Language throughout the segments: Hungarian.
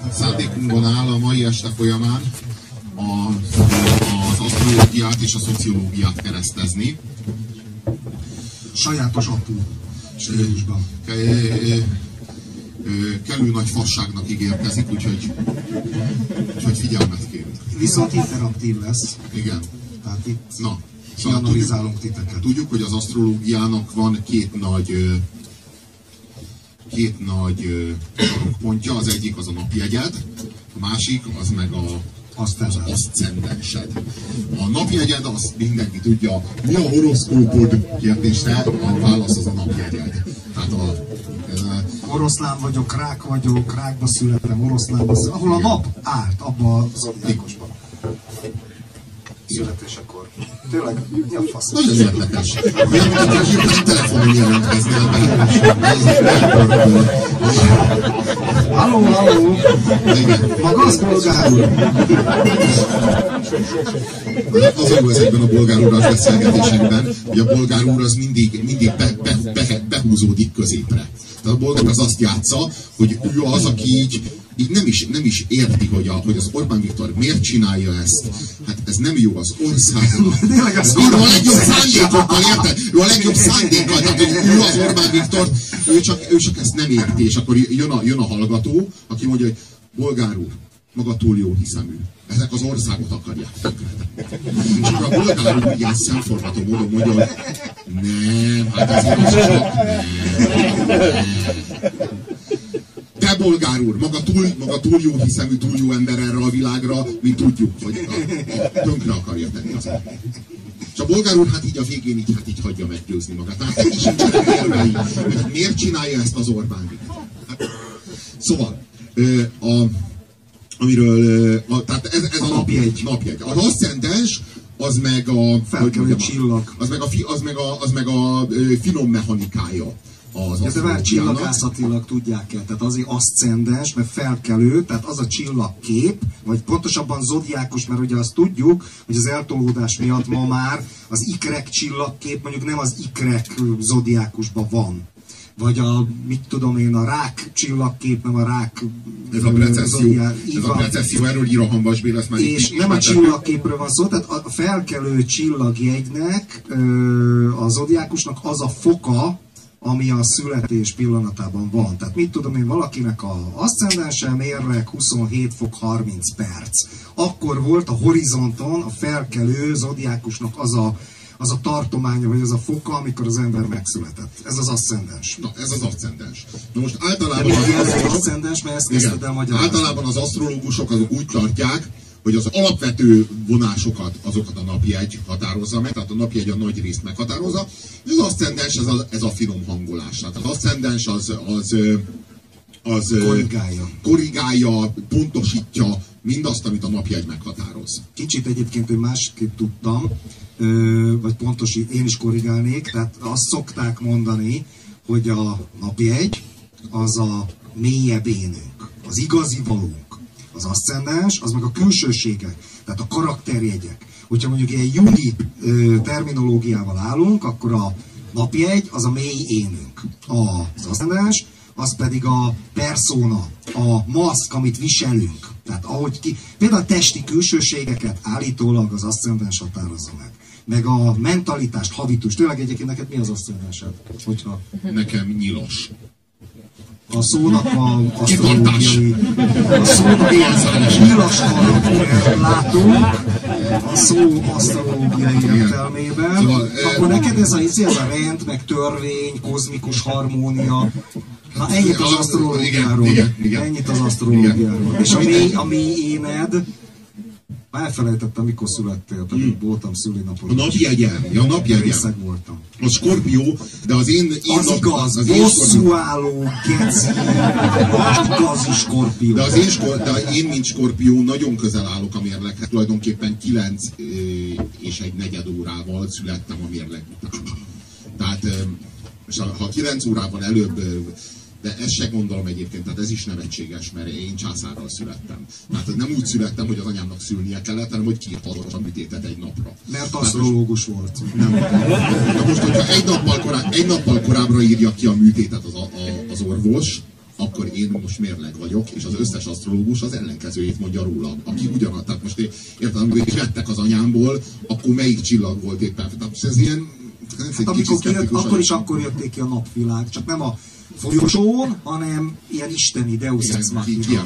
Szándékunkban áll a mai este folyamán az asztrológiát és a szociológiát keresztezni. Sajátos apu stílusban. Kellő nagy fasságnak ígérkezik, úgyhogy figyelmet kérünk. Viszont interaktív lesz. Igen. Tehát itt szóval analizálunk titeket. Tudjuk, hogy az asztrológiának van két nagy pontja. Az egyik az a napjegyed, a másik az meg az aszcendensed. A napjegyed, azt mindenki tudja, mi a horoszkópod kérdésre, a válasz az a napjegyed. Tehát oroszlán vagyok, rák vagyok, rákba születtem, oroszlánba születtem, ahol a nap állt, abban a zodiákusban. Születésekor. Tényleg, mi a fasz? Nagyon érdekes. Olyan, mint hogy hirtelen telefonon jelentkeznél be. Halló! Maga az bolgár úr? Az a jó ezekben a bolgár uras beszélgetésekben, hogy a bolgár úr az mindig behúzódik középre. Tehát a bolgár az azt játsza, hogy ő az, aki így nem is érti, hogy az Orbán Viktor miért csinálja ezt. Hát ez nem jó az országnak. Ő a legjobb szándékokkal, érted? Ő a legjobb szándékkal, tehát ő az Orbán Viktor, ő csak ezt nem érti. És akkor jön a hallgató, aki mondja, hogy bolgár úr, maga túl jó hiszemű. Ezek az országot akarják tönkretenni. És akkor a bolgár úr ilyen szemforgató módon mondja, hogy nem, hát azért az csak nem. De bolgár úr, maga túl jó hiszemű, túl jó ember erre a világra, mint tudjuk, hogy tönkre akarja tenni az embert. És a bolgár úr hát így a végén így hagyja meggyőzni magát. Tehát neki sincsenek érvei, hogy miért csinálja ezt az Orbán Viktor. Hát, szóval, tehát ez a napjegy. Az aszcendens, az meg a felkelő csillag. Az meg a finom mechanikája. De már csillagászatilag tudják el, tehát azért aszcendens, mert felkelő, tehát az a csillagkép, vagy pontosabban zodiákus, mert ugye azt tudjuk, hogy az eltolódás miatt ma már az ikrek csillagkép mondjuk nem az ikrek zodiákusban van. Vagy mit tudom én, a rák csillagkép, nem a rák... Ez a precesszió, erről ír a Hanvas Béla, ezt már és nem a csillagképről van szó, tehát a felkelő csillagjegynek, a zodiákusnak az a foka, ami a születés pillanatában van. Tehát mit tudom én, valakinek az aszcendense mérleg 27 fok 30 perc. Akkor volt a horizonton a felkelő zodiákusnak az a tartománya, vagy az a foka, amikor az ember megszületett. Ez az aszcendens. Na, ez az aszcendens. Na most általában az asztrológusok azok úgy tartják, hogy az alapvető vonásokat, azokat a napjegy határozza meg, tehát a napjegy a nagy részt meghatározza, és az aszcendens ez a finom hangolás. Tehát az aszcendens az korrigálja, pontosítja mindazt, amit a napjegy meghatároz. Kicsit egyébként, hogy másképp tudtam, vagy pontosít, én is korrigálnék, tehát azt szokták mondani, hogy a napjegy az a mélyebb énünk, az igazi valónk. Az aszcendens, az meg a külsőségek, tehát a karakterjegyek. Hogyha mondjuk ilyen jungi terminológiával állunk, akkor a napjegy az a mély énünk. Az aszcendens, az pedig a persona, a maszk, amit viselünk. Tehát ahogy például a testi külsőségeket állítólag az aszcendens határozza meg. Meg a mentalitást, habitust. Tényleg egyébként neked mi az aszcendensed? Hogyha... Nekem nyilas. A szónak a asztrológiai... A szónak a nyilas karakter látunk a szó asztrológiai értelmében. Szóval, akkor neked ez a rend, meg törvény, kozmikus harmónia. Na ennyit az asztrológiáról. Ennyit az asztrológiáról. És a mély éned... Már elfelejtettem, mikor születtél, pedig voltam szülinapon. A napjegyem. Részeg voltam. A Skorpió, de az én az igaz, bosszúálló, geci, igazi Skorpió. De én, mint Skorpió, nagyon közel állok a mérleghez. Tulajdonképpen 9 és egy negyed órával születtem a mérleg után. Tehát, ha 9 órával előbb... De ezt se gondolom egyébként, tehát ez is nevetséges, mert én császárral születtem. Tehát nem úgy születtem, hogy az anyámnak szülnie kellett, hanem hogy kiírta a műtétet egy napra. Mert asztrológus volt. Nem. De most, hogyha egy nappal korábbra írja ki a műtétet az orvos, akkor én most mérleg vagyok, és az összes asztrológus az ellenkezőjét mondja rólam, aki ugyanaz. Tehát most érted, amikor vettek az anyámból, akkor melyik csillag volt éppen? Tehát ez ilyen... Hát amikor kijött, akkor jötték ki a napvilág, csak nem a folyosón, hanem ilyen isteni Deus Ex Machina.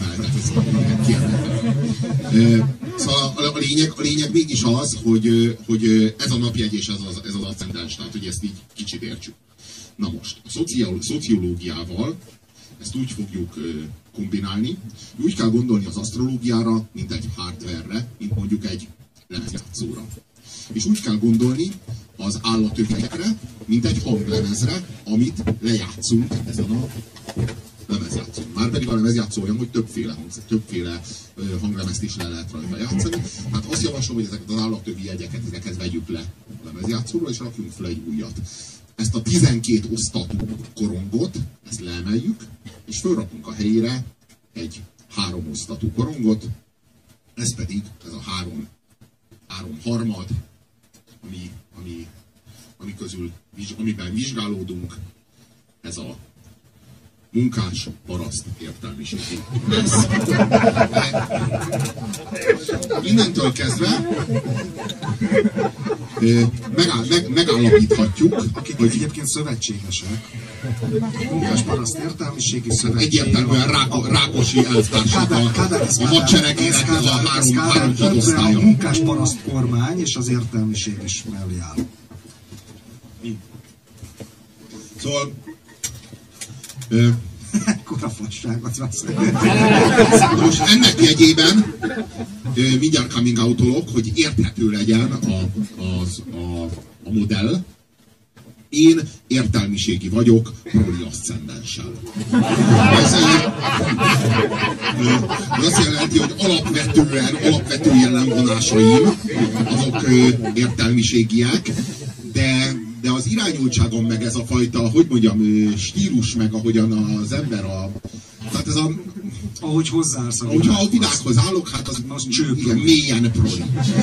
Szóval a lényeg mégis az, hogy ez a napjegy és ez az aszcendens, tehát hogy ezt így kicsit értsük. Na most, a szociológiával ezt úgy fogjuk kombinálni, úgy kell gondolni az asztrológiára, mint egy hardware-re, mint mondjuk egy lemezjátszóra. És úgy kell gondolni az állatövekre, mint egy hanglemezre, amit lejátszunk ezen a lemezjátszón. Márpedig a lemezjátszó olyan, hogy többféle hanglemezt is le lehet rajta játszani. Hát azt javaslom, hogy ezeket az állatövi jegyeket, ezeket vegyük le a lemezjátszóról, és rakjunk fel egy újat. Ezt a 12 osztatú korongot, ezt leemeljük, és fölrakunk a helyére egy 3 osztatú korongot, ez pedig, ez a 3 harmad, amiben vizsgálódunk, ez a munkás paraszt értelmiségi. Innentől kezdve megállapíthatjuk, akik egyébként szövetségesek. Munkás paraszt értelmiségi szövetség. Egyértelműen Rákosi elvtársnak a hadseregének ez a három hadosztálya. A munkás paraszt kormány és az értelmiség is mellé áll. Szóval ekkora fasságot most ennek jegyében mindjárt coming out-olok, hogy érthető legyen a modell. Én értelmiségi vagyok, proli aszcendenssel. Ez azt jelenti, hogy alapvető jellemvonásaim azok értelmiségiek, de az irányultságom meg ez a fajta, hogy mondjam, stílus meg ahogyan az ember tehát ez a... Ahogy hozzáállsz Hogyha a világhoz állok, hát az igen, mélyen proli.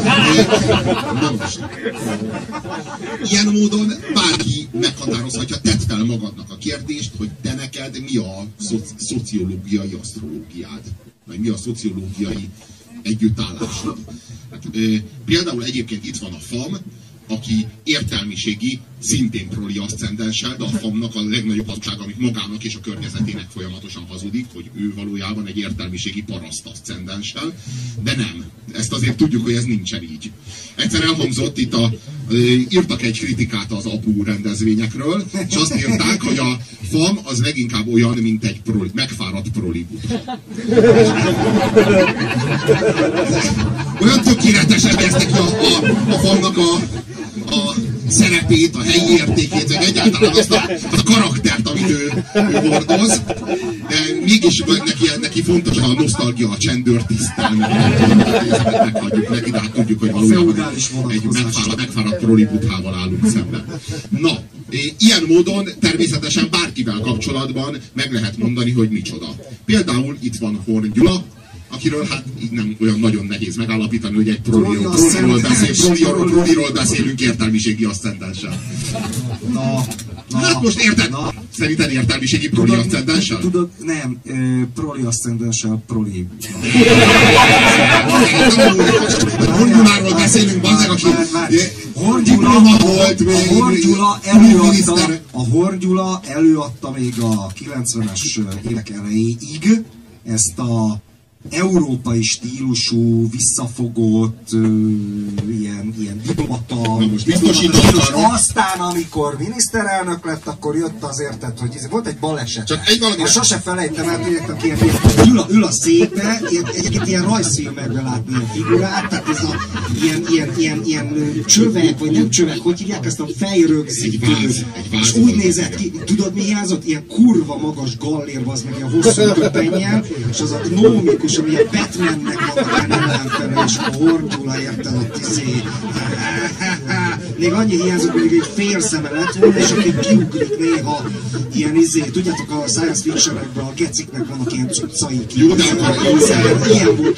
Ilyen módon bárki meghatározhatja, tedd fel magadnak a kérdést, hogy te neked mi a szociológiai asztrológiád, vagy mi a szociológiai együttállásod. Hát, például egyébként itt van a FAM, aki értelmiségi, szintén proli aszcendenssel, de a FAM-nak a legnagyobb hazugsága, amit magának és a környezetének folyamatosan hazudik, hogy ő valójában egy értelmiségi paraszt aszcendenssel, de nem. Ezt azért tudjuk, hogy ez nincsen így. Egyszer elhangzott itt írtak egy kritikát az APU rendezvényekről, és azt írták, hogy a FAM az leginkább olyan, mint egy megfáradt proli buddha. Olyan tökéletesen vesznek ki a FAM-nak a szerepét, a helyi értékét, meg egyáltalán azt a karaktert, amit ő hordoz, de mégis neki fontos a nosztalgia, a csendőrtisztel, meghagyjuk neki, de hát tudjuk, hogy valójában egy megfáradt proli buddhával állunk szemben. Na, ilyen módon természetesen bárkivel kapcsolatban meg lehet mondani, hogy micsoda. Például itt van Horn Gyula, akiről hát így nem olyan nagyon nehéz megállapítani, hogy egy proliról beszélünk értelmiségi aszcendenssel. Hát most érted? Szerinted értelmiségi proli aszcendenssel? Tudod, nem, proli aszcendenssel, proli. Horgyuláról beszélünk, bazdeg, aki a Horn Gyula előadta még a 90-es évek elejéig ezt a európai stílusú, visszafogott, ilyen diplomata, aztán amikor miniszterelnök lett, akkor jött az érted, hogy volt egy baleset. Csak egy valami... Sose felejtem el, hogy ül a székbe, egyébként ilyen rajzfilmekben látni ilyen figurát, tehát ez a ilyen csövek, vagy nem csövek, hogy hívják ezt a fejrögzítő. És úgy nézett ki, tudod mi hiányzott? Ilyen kurva magas gallér, az meg ilyen hosszú köpennyel, és az a gnómikus, ami ilyen Batmannek van a ellenfele, és a Horn Gyula érted a még annyi hiányzott, hogy egy fél szeme lett volna, és aki kiugrik néha. ilyen tudjátok, a science fiction-ekben a geciknek vannak ilyen cuccaik. Jó, de akkor ilyen volt.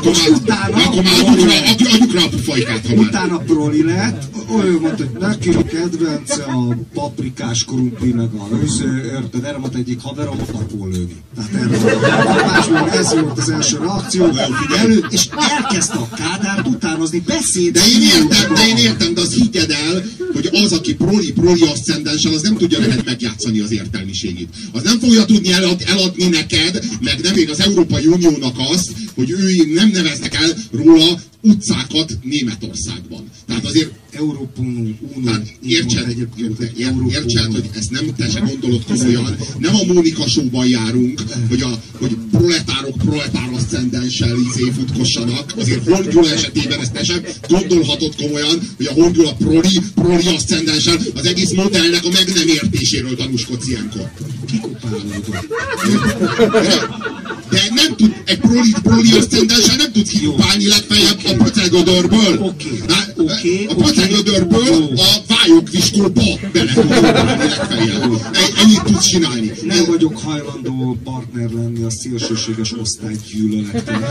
adjuk rá a pufajkát, ha már. Utána proli lett, olyan mondta, hogy neki a kedvence a paprikás krumpli, meg a érted, erre mondta egyik haverom, farkból lőni. Tehát erre ez volt az első reakció, és elkezdte a Kádárt utánozni, beszéd. De én értem, de az higgyed el, hogy az, aki proli aszcendenssel, az nem tudja neked megjátszani az értelmiségét. Az nem fogja tudni eladni neked, meg nem még az Európai Uniónak azt, hogy ő nem neveznek el róla utcákat Németországban. Tehát azért Európa Unió. Értsed, hogy ezt nem te se gondolod komolyan. Nem a Mónika Show-ban járunk, hogy proletár aszcendenssel futkossanak. Azért Horn Gyula esetében ezt te sem gondolhatod komolyan, hogy a Horn Gyula proli aszcendenssel az egész modellnek a meg nem értéséről tanúskodsz ilyenkor. Kikupálódott. De nem tud, egy proli aszcendenssel nem tudsz kikupálni legfeljebb a pöcegödörből. A pöcegödörből a vályogviskóba bele tudsz kukupálni legfeljebb. Ennyit tudsz csinálni. Nem vagyok hajlandó partner lenni a szélsőséges osztálygyűlölettel.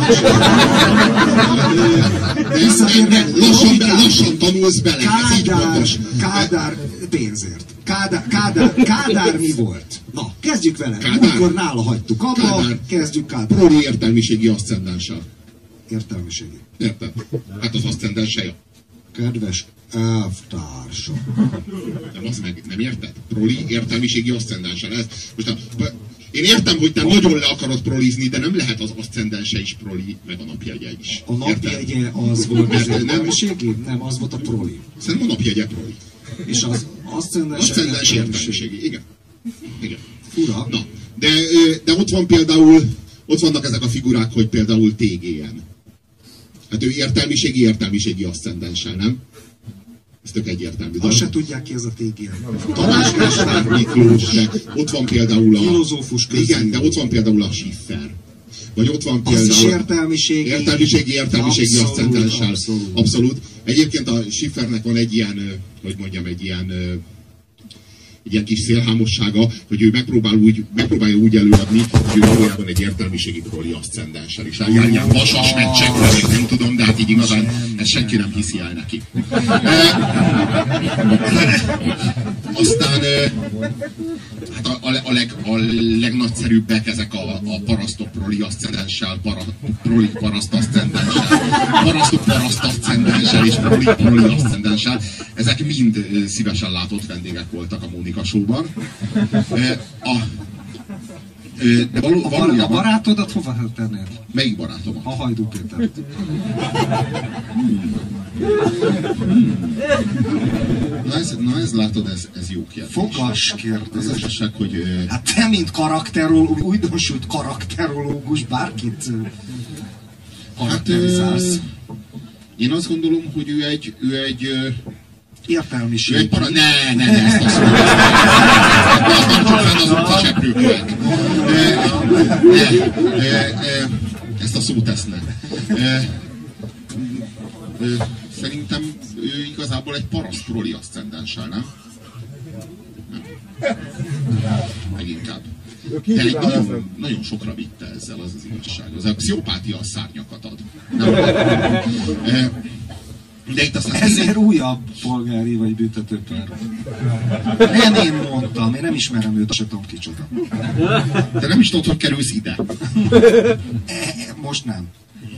Lassan tanulsz bele, ez így fontos. Kádár pénzért. Kádár mi volt? Na, kezdjük vele. Múltkor nála hagytuk abba, kezdjük Kádár. Proli értelmiségi aszcendenssel. Értelmiségi. Érted? Hát az aszcendenssel. Kedves elvtársak. Nem érted? Proli értelmiségi aszcendenssel. Most én értem, hogy te nagyon le akarod prolizni, de nem lehet az aszcendense is proli, meg a napjegye is. A napjegye az volt az értelmiségi? Nem, az volt a proli. Szerintem a napjegye proli. És az aszcendens értelmiségi. Igen. Fura. Na, de ott vannak ezek a figurák, hogy például TGN. Hát ő értelmiségi aszcendenssel, nem? Ez tök egyértelmű. Azt se tudják ki, ez a TGN. Tamás Kásár Miklós, ott van például a... Filozófus közül. Igen, de ott van például a Schiffer. Vagy ott van például... Az is értelmiségi aszcendenssel. Abszolút. Egyébként a Schiffernek van egy ilyen, hogy mondjam, egy ilyen kis szélhámossága, hogy ő megpróbálja úgy előadni, hogy ő valójában egy értelmiségi proli aszcendenssel is. Ilyen vasas meccsekre, nem tudom, de hát így igazán ezt senki nem hiszi el neki. Aztán hát a legnagyszerűbbek ezek a parasztok proli aszcendenssel, paraszt aszcendenssel, parasztok paraszt aszcendenssel és proli aszcendenssel. Ezek mind szívesen látott vendégek voltak a Mónika Show-ban. De valójában... A barátodat hova tennéd? Melyik barátomat? A Hajdú Pétert. Na ez látod, ez jó kérdés. Fogas kérdés. Az esetleg, hogy... Hát te, mint újdonsült karakterológus, bárkit karakterizálsz. Én azt gondolom, hogy ő egy értelmiség. Ne, ezt a szót. Nem csak fenn az utcaseprőknek. Ezt a szót esznek. Szerintem ő igazából egy paraszt proli aszcendenssel, nem? Leginkább. De egy nagyon sokra vitte ezzel, az igazság. Az a pszichopátia a szárnyakat ad. De itt aztán ezért újabb polgári vagy büntetőper. Nem én mondtam, én nem ismerem őt, se tudom kicsoda. De nem is tudod, hogy kerülsz ide. Most nem.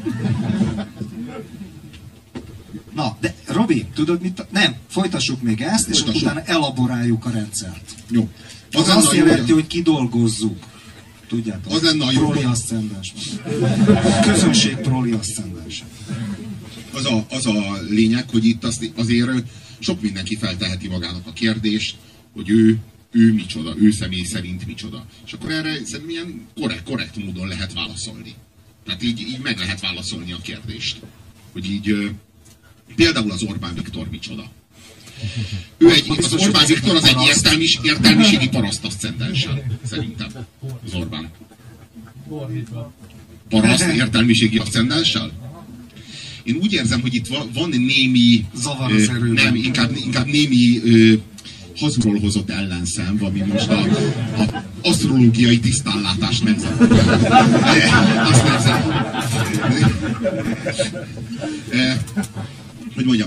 Na, de Robi, tudod mit? Nem, folytassuk még ezt, és utána elaboráljuk a rendszert. Jó. Az azt jelenti, hogy kidolgozzuk. Tudjátok? Az lenne a jó. Proli aszcendens. Közönség proli aszcendens. Az a lényeg, hogy itt azért sok mindenki felteheti magának a kérdést, hogy ő micsoda, ő személy szerint micsoda. És akkor erre szerintem ilyen korrekt módon lehet válaszolni. Tehát így meg lehet válaszolni a kérdést. Hogy így például az Orbán Viktor micsoda. Az Orbán Viktor az egy értelmiségi paraszt aszcendenssel, szerintem. Az Orbán. Paraszt értelmiségi aszcendenssel? Én úgy érzem, hogy itt van némi... Zavar az erőben. Nem, inkább némi hazugról hozott ellenszem, ami most a asztrológiai tisztánlátást megzavarja. Azt hogy mondjam,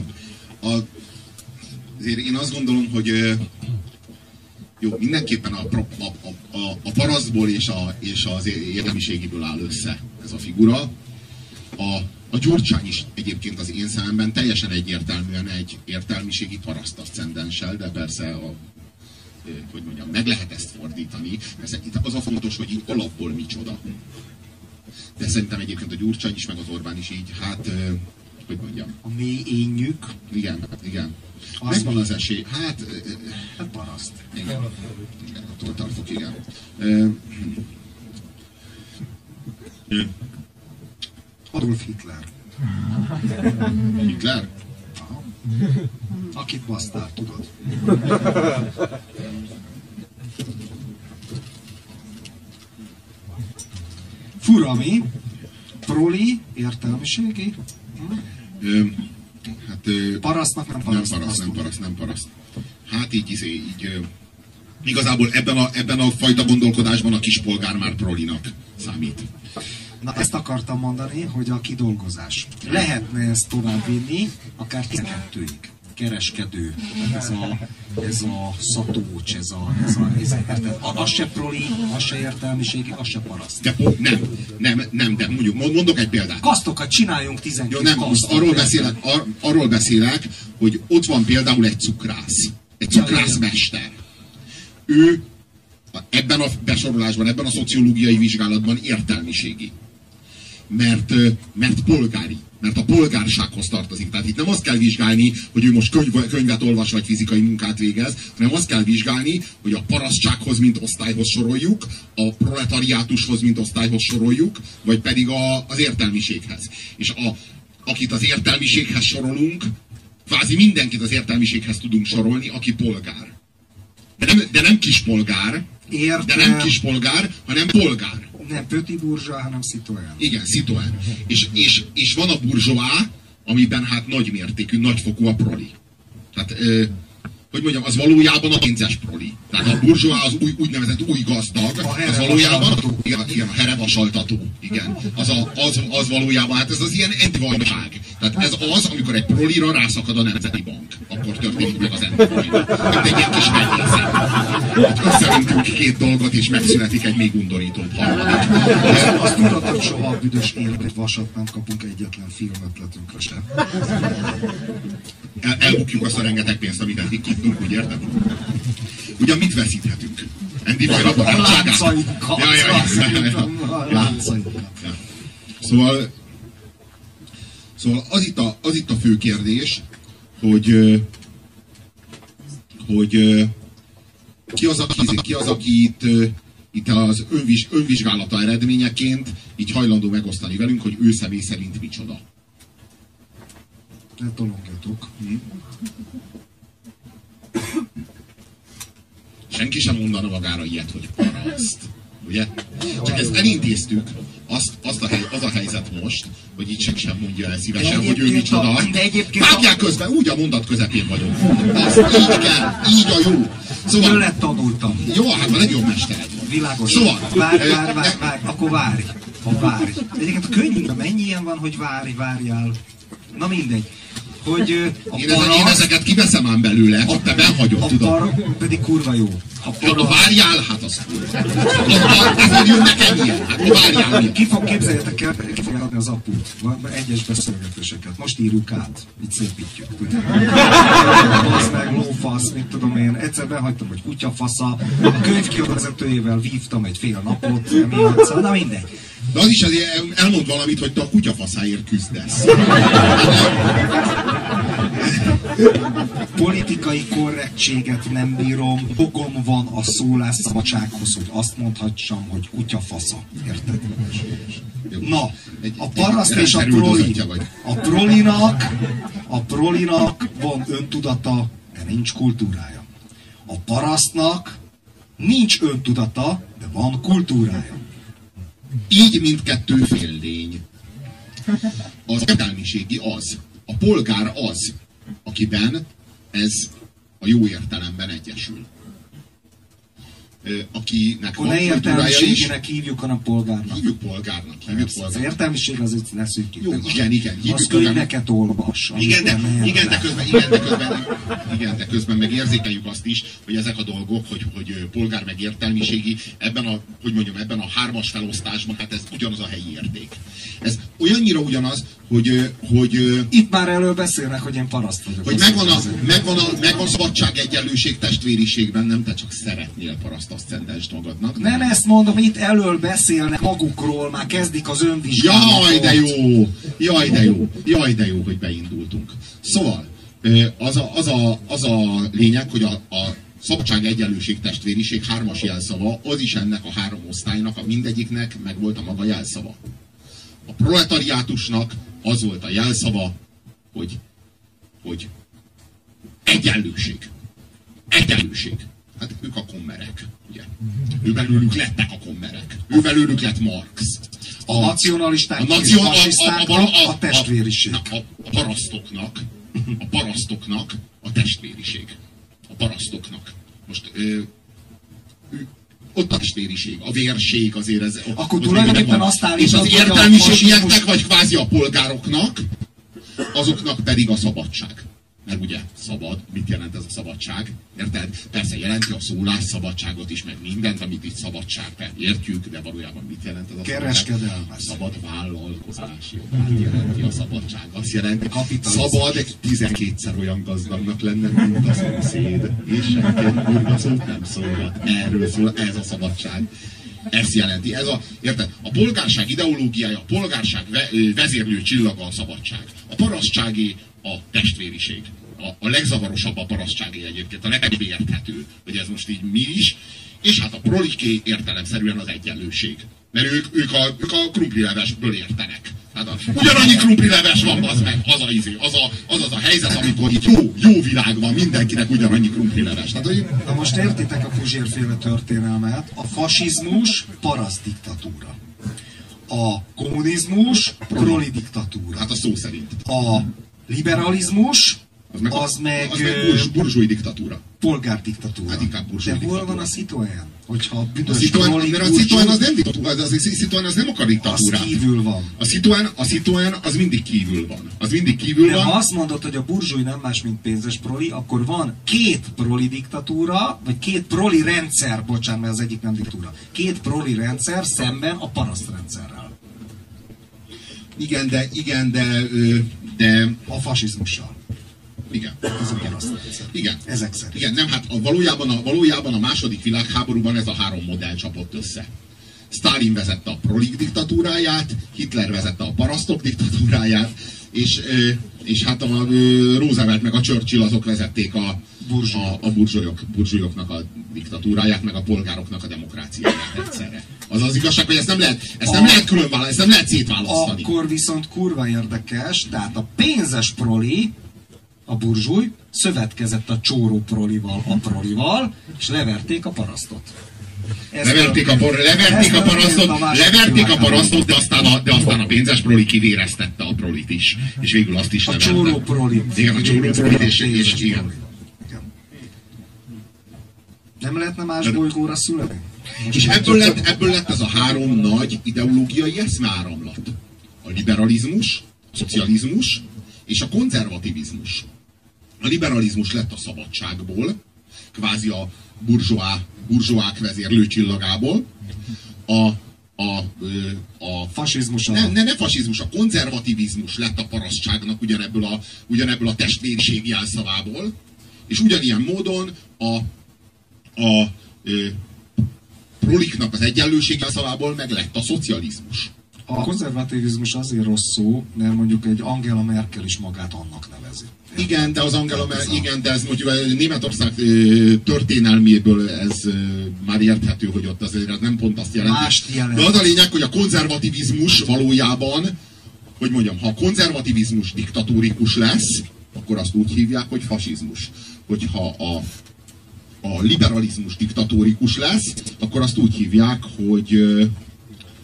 azért én azt gondolom, hogy jó, mindenképpen a parasztból és az értelmiségiből áll össze ez a figura. A Gyurcsány is egyébként az én szememben teljesen egyértelműen egy értelmiségi paraszt aszcendenssel, de persze hogy mondjam, meg lehet ezt fordítani. Persze itt az a fontos, hogy így alapból micsoda. De szerintem egyébként a Gyurcsány is, meg az Orbán is így, hát, hogy mondjam. A mély énjük. Igen. Megvan az esély. Hát paraszt. Igen, attól tartok, igen. Adolf Hitler. Hitler? Aha. Akit basztál, tudod. Fura mi? Proli, értelmiségi? Parasztnak nem paraszt. Nem paraszt. Hát így igazából ebben a fajta gondolkodásban a kispolgár már prolinak számít. Na, ezt akartam mondani, hogy a kidolgozás. Lehetne ezt továbbvinni, akár 12-ig. Kereskedő, ez a szatócs, az se proli, az se értelmiségi, az se paraszt. De nem, de mondok egy példát. Kasztokat csináljunk 12 kasztot. Arról beszélek, hogy ott van például egy cukrászmester. Ő ebben a besorolásban, ebben a szociológiai vizsgálatban értelmiségi. Mert polgári. Mert a polgársághoz tartozik. Tehát itt nem azt kell vizsgálni, hogy ő most könyvet olvas, vagy fizikai munkát végez, hanem azt kell vizsgálni, hogy a parasztsághoz, mint osztályhoz soroljuk, a proletariátushoz, mint osztályhoz soroljuk, vagy pedig az értelmiséghez. És akit az értelmiséghez sorolunk, kvázi mindenkit az értelmiséghez tudunk sorolni, aki polgár. De nem kispolgár, hanem polgár. Nem petit bourgeois, hanem citoyen. Igen, citoyen. És van a bourgeois, amiben hát nagy mértékű, nagyfokú a proli. Tehát, hogy mondjam, az valójában a pénzes proli. Tehát a bourgeois az úgynevezett új gazdag, az valójában a herevasaltató. Igen. Az valójában, hát ez az ilyen antivajdaság. Tehát ez az, amikor egy prolira rászakad a Nemzeti Bank. Akkor történik meg az antivajda. Mint egy ilyen kis mennyezet. Összeöntünk két dolgot, és megszületik egy még undorítóbb harmadik. Azt tudod, hogy soha a büdös élet egy vasat nem kapunk egyetlen filmötletünkre sem. Elbukjuk azt a rengeteg pénzt, amit eddig kaptunk, úgy érted? Ugyan mit veszíthetünk? Andy Vajra barátságát? Szóval az itt a fő kérdés, hogy ki az, aki itt az önvizsgálata eredményeként így hajlandó megosztani velünk, hogy ő személy szerint micsoda. Ne tolongjatok. Senki sem mondana magára ilyet, hogy paraszt. Ugye? Csak ezt elintéztük, az a helyzet most, hogy itt senki sem mondja el szívesen, hogy ő micsoda. Vágják közben, úgy a mondat közepén vagyok. Azt így kell, így a jó. Szóval tőled tanultam. Jó, hát a legjobb mestered. Világos. Szóval. Várj, akkor várj. Egyébként a könyvünkben mennyi ilyen van, hogy várjál. Na mindegy. Hogy én ezeket kiveszem ám belőle, csak te benhagyod, tudod. Pedig kurva jó. Ha várjál, hát az kurva. Ezért jönnek ennyien. Hát ha várjál. Képzeljétek el, ki fogja adni az aput. Egyes beszélgetéseket. Most írjuk át. Így szépítjük. Az meg lófasz, mit tudom én. Egyszer behagytam, hogy kutyafasza. A könyvkiadóvezetőjével vívtam egy fél napot. Szóval, na mindegy. De az is azért elmond valamit, hogy te a kutyafaszáért küzdesz. Politikai korrektséget nem bírom, jogom van a szólásszabadsághoz, hogy azt mondhassam, hogy kutyafasza. Érted? Na, a paraszt és a proli. A prolinak van öntudata, de nincs kultúrája. A parasztnak nincs öntudata, de van kultúrája. Így mindkettő féllény. Az értelmiségi az. A polgár az, akiben ez a jó értelemben egyesül. Akinek akkor ne értelmiségének hívjuk, hanem polgárnak. Hívjuk polgárnak. Az értelmiség az itt leszűkít. Jó, igen. Az könyveket olvas. Igen, de közben meg érzékeljük azt is, hogy ezek a dolgok, hogy polgár meg értelmiségi, ebben a hármas felosztásban, hát ez ugyanaz a helyi érték. Ez olyannyira ugyanaz, hogy itt már elől beszélnek, hogy én paraszt vagyok. Hogy megvan a szabadság, egyenlőség testvériségben, nem te csak szeretnél paraszt aszcendens magadnak. Nem ezt mondom, itt elől beszélnek magukról, már kezdik az önvizsgálatot. Jaj, de jó, hogy beindultunk. Szóval, az a lényeg, hogy a szabadság, egyenlőség, testvériség hármas jelszava, az is ennek a három osztálynak, a mindegyiknek meg volt a maga jelszava. A proletariátusnak az volt a jelszava, hogy egyenlőség. Egyenlőség. Hát ők a kommerek, ugye? Őbelőlük lettek a kommerek. Őbelőlük lett Marx. A nacionalisták, a testvériség. A parasztoknak a testvériség. A parasztoknak. Most ott a testvériség, a vérség azért ez... Akkor tulajdonképpen azt állítod, és az értelmiségieknek, vagy kvázi a polgároknak, azoknak pedig a szabadság. Mert ugye szabad, mit jelent ez a szabadság? Érted? Persze jelenti a szólásszabadságot is, meg mindent, amit itt szabadság. Értjük, de valójában mit jelent ez a kereskedelmet. Szabad vállalkozási jogát jelenti a szabadság. Azt jelenti, szabad 12-szer olyan gazdagnak lenne, mint a szomszéd. És senki egy kurva szót nem szólhat. Erről szól, ez a szabadság. Ezt jelenti. Érted? A polgárság ideológiája, a polgárság vezérlő csillaga a szabadság. A parasztságé a testvériség. A legzavarosabb a parasztságé egyébként, a legkevésbé érthető, hogy ez most így mi is. És hát a proliké értelemszerűen az egyenlőség. Mert ők a krumplilevesből értenek. Hát ugyanannyi krumplileves van, az meg, az a helyzet, amikor itt jó világ van, mindenkinek ugyanannyi krumplileves. Na most értitek a Puzsér-féle történelmet? A fasizmus parasztdiktatúra. A kommunizmus proli diktatúra. Hát a szó szerint. A liberalizmus az meg burzsói diktatúra. Polgárdiktatúra. Hát inkább burzsói de diktatúra. hol van a Citroën? Hogyha a Citroën az nem diktatúra, a Citroën az nem akar diktatúrát. Az kívül van. A Citroën az mindig kívül van. Az mindig kívül van. Ha azt mondod, hogy a burzsói nem más, mint pénzes proli, akkor van két proli diktatúra, vagy két proli rendszer, bocsánat, mert az egyik nem diktatúra. Két proli rendszer szemben a parasztrendszerrel. Igen, de a fasizmussal. Igen. Ez a parasztrendszer. Igen. Ezek szerint. Igen, nem, hát valójában a második világháborúban ez a három modell csapott össze. Stalin vezette a prolik diktatúráját, Hitler vezette a parasztok diktatúráját, és hát a Roosevelt meg a Churchill azok vezették a burzsólyoknak a diktatúráját, meg a polgároknak a demokráciáját egyszerre. Az az igazság, hogy ezt nem lehet külön választani, ezt nem lehet szétválasztani. Akkor viszont kurva érdekes, tehát a pénzes proli, a burzsúj szövetkezett a csóró prolival, a prolival, és leverték a parasztot. Leverték a parasztot, de aztán a pénzes proli kivéreztette a prolit is. És végül azt is leverte. A csóró proli. Igen, a csóró prolit, és igen. Nem lehetne más bolygóra születni? És ebből lett ez a három nagy ideológiai eszmeáramlat. A liberalizmus, a szocializmus és a konzervativizmus. A liberalizmus lett a szabadságból, kvázi a burzsóák vezérlő csillagából. A fasizmus. Ne fasizmus, a konzervativizmus lett a parasztságnak ugyanebből a testvériség jelszavából, és ugyanilyen módon a proliknak az egyenlőség jelszavából meg lett a szocializmus. A konzervativizmus azért rossz szó, mert mondjuk egy Angela Merkel is magát annak nevezi. Igen, de az de ez mondjuk Németország történelméből ez már érthető, hogy ott azért nem pont azt jelenti. De az a lényeg, hogy a konzervativizmus valójában, hogy mondjam, ha a konzervativizmus diktatórikus lesz, akkor azt úgy hívják, hogy fasizmus. Hogyha a liberalizmus diktatórikus lesz, akkor azt úgy hívják, hogy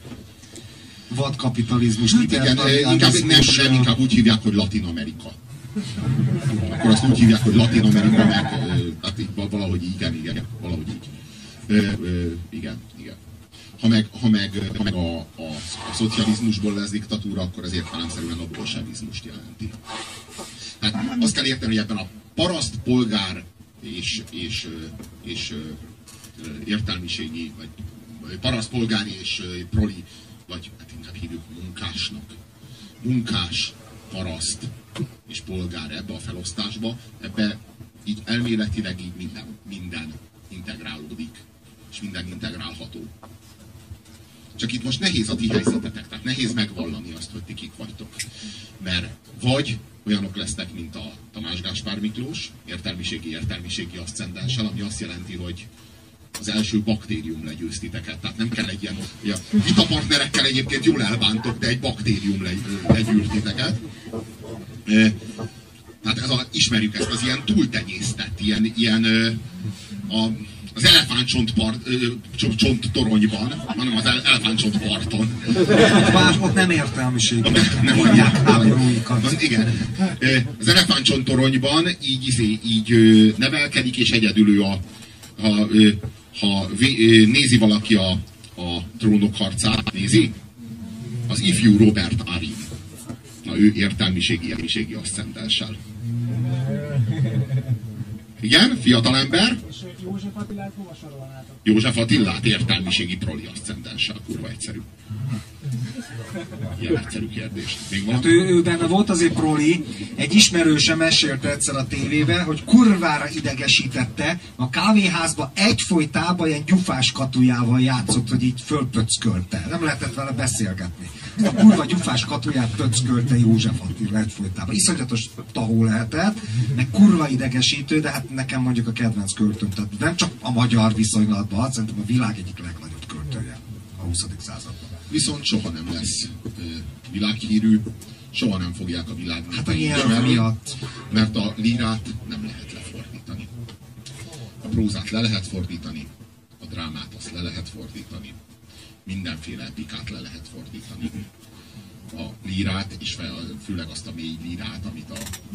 vadkapitalizmus, inkább úgy hívják, hogy Latin Amerika. Akkor azt úgy hívják, hogy Latin Amerika, meg hát valahogy igen, valahogy így. Igen. Ha meg a szocializmusból lesz diktatúra, az értelemszerűen a bolsevizmust jelenti. Tehát azt kell érteni, hogy ebben a paraszt, polgár és értelmiségi, vagy paraszt, polgár és proli, vagy hát inkább hívjuk munkásnak. Munkás, paraszt és polgár ebbe a felosztásba, ebbe így elméletileg így minden integrálódik, és minden integrálható. Csak itt most nehéz a ti helyzetetek, tehát nehéz megvallani azt, hogy ti kik vagytok. Mert vagy olyanok lesznek, mint a Tamás Gáspár Miklós, értelmiségi aszcendenssel, ami azt jelenti, hogy az első baktérium legyőz titeket. Tehát nem kell egy ilyen, a vitapartnerekkel egyébként jól elbántok, de egy baktérium legyűr titeket. Tehát ismerjük ezt az ilyen túltenyésztett, az elefántcsont toronyban, hanem az elefántcsont parton. Ott nem értelmiség. Nem mondják háborúikat. Igen. Az elefántcsont toronyban így nevelkedik, és egyedül ő ha nézi valaki a Trónok harcát, nézi? Az ifjú Robert Arin. Na, ő értelmiségi aszcendenssel. Igen, fiatalember. És József Attilát hova sorolnátok? József Attilát értelmiségi proli aszcendenssel. Kurva egyszerű. Ilyen egyszerű kérdés. Hát ő benne volt azért proli, egy ismerőse mesélte egyszer a tévében, hogy kurvára idegesítette, a kávéházba egyfolytában ilyen gyufás katujával játszott, hogy így fölpöckölte. Nem lehetett vele beszélgetni. A kurva gyufás katuját pöckölte József Attila egyfolytában. Iszonyatos tahó lehetett, meg kurva idegesítő, de hát nekem mondjuk a kedvenc költőm. Tehát nem csak a magyar viszonylatban, szerintem a világ egyik legnagyobb költője a 20. században. Viszont soha nem lesz világhírű, soha nem fogják a világ hát a nyelv miatt. Mert a lírát nem lehet lefordítani. A prózát le lehet fordítani, a drámát azt le lehet fordítani, mindenféle epikát le lehet fordítani. A lírát, és főleg azt a mély lírát, amit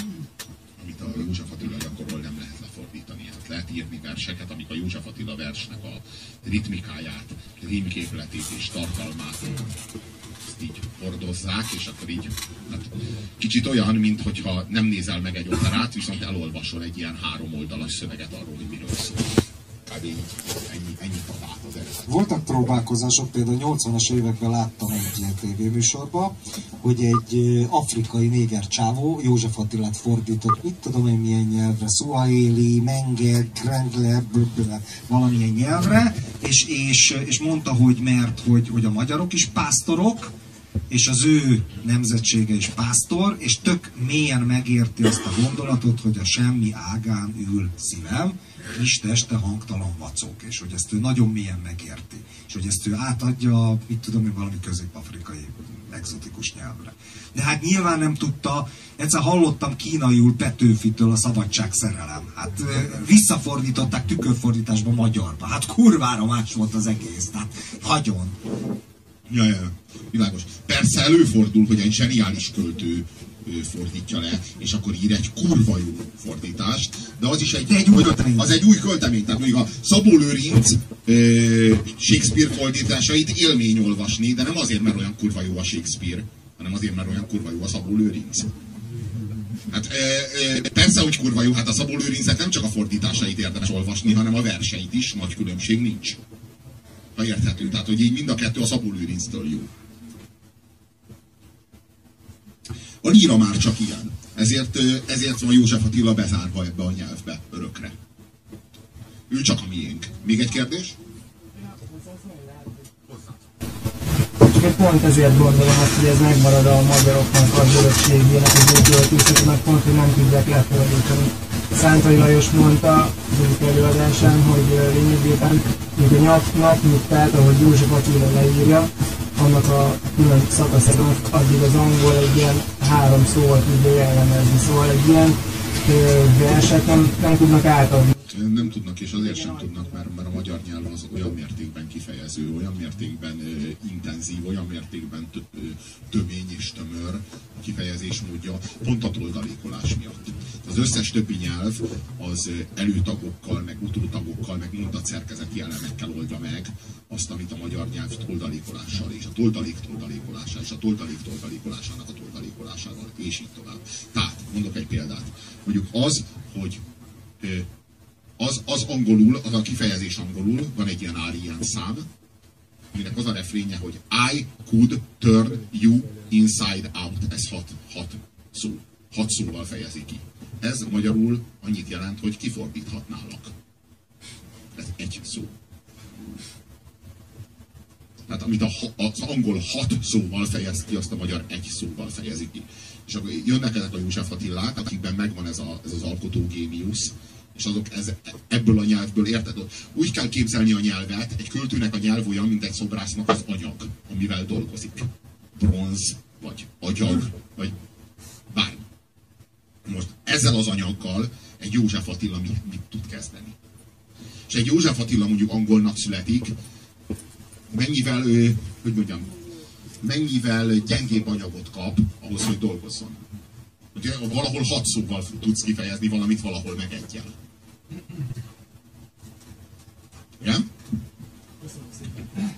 a József Attila gyakorol, nem lehet lefordítani. Hát lehet írni verseket, amik a József Attila versnek a ritmikáját, rímképletét és tartalmát ezt így hordozzák, és akkor így hát kicsit olyan, mintha nem nézel meg egy operát, viszont elolvasol egy ilyen 3 oldalas szöveget arról, hogy miről szól. Kb. Ennyi talált az eredet. Voltak próbálkozások, például 80-as években láttam egy ilyen tévéműsorban, hogy egy afrikai néger csávó József Attilát fordított, mit tudom én milyen nyelvre, szuahili, menge, krengle, valamilyen nyelvre, és mondta, hogy mert hogy a magyarok is pásztorok, és az ő nemzetsége is pásztor, és tök mélyen megérti azt a gondolatot, hogy a semmi ágán ül szívem, kis teste hangtalan vacok, és hogy ezt ő nagyon mélyen megérti, és hogy ezt ő átadja, mit tudom én, valami közép-afrikai egzotikus nyelvre. De hát nyilván nem tudta, egyszer hallottam kínaiul Petőfitől a Szabadság szerelem. Hát visszafordították tükörfordításba magyarba. Hát kurvára más volt az egész, tehát hagyjon. Ja, világos. Persze előfordul, hogy egy zseniális költő fordítja le, és akkor ír egy kurva jó fordítást, de az is egy új költemény. Tehát mondjuk a Szabó Lőrinc Shakespeare fordításait élmény olvasni, de nem azért, mert olyan kurva jó a Shakespeare, hanem azért, mert olyan kurva jó a Szabó Lőrinc. Hát persze, hogy kurva jó, hát a Szabó Lőrincnek nem csak a fordításait érdemes olvasni, hanem a verseit is, nagy különbség nincs. Ha érthető, tehát hogy így mind a kettő a Szabó Lőrinctől jó. A líra már csak ilyen. Ezért van József Attila bezárva ebbe a nyelvbe örökre. Ő csak a miénk. Még egy kérdés? Csak pont ezért gondolom azt, hogy ez megmarad a magyaroknak az örökségének, az ő költészetnek, pont, hogy nem tudják lefordítani. Szántai Lajos mondta az egyik előadásán, hogy lényegében még a napnyugtát, ahogy József Attila leírja, annak a külön szakaszában addig az angol egy ilyen 3 szóval tudja jellemezni, szóval egy ilyen verset nem tudnak átadni. Nem tudnak, és azért sem tudnak, mert a magyar nyelv az olyan mértékben kifejező, olyan mértékben intenzív, olyan mértékben tömény és tömör, kifejezésmódja pont a toldalékolás miatt. Az összes többi nyelv az előtagokkal, meg utótagokkal, meg mondatszerkezeti elemekkel oldja meg azt, amit a magyar nyelv toldalékolással, és a toldalékolással, és a toldalékolásának a toldalékolásával, és így tovább. Tehát, mondok egy példát. Mondjuk az, hogy az angolul, az a kifejezés angolul, van egy ilyen árien szám, aminek az a refrénye, hogy I could turn you inside out. Ez 6 szó. 6 szóval fejezi ki. Ez magyarul annyit jelent, hogy kifordíthatnálak. Ez egy szó. Tehát amit az angol 6 szóval fejez ki, azt a magyar egy szóval fejezi ki. És akkor jönnek ezek a József Attilák, akikben megvan ez az alkotógéniusz, és azok ebből a nyelvből, érted? Úgy kell képzelni a nyelvet, egy költőnek a nyelv olyan, mint egy szobrásznak az anyag, amivel dolgozik. Bronz, vagy agyag, vagy bármi. Most ezzel az anyaggal egy József Attila mit tud kezdeni? És egy József Attila mondjuk angolnak születik, mennyivel gyengébb anyagot kap ahhoz, hogy dolgozzon. Ugye, valahol 6 szóval tudsz kifejezni valamit, valahol meg egyel. Igen? Köszönöm szépen.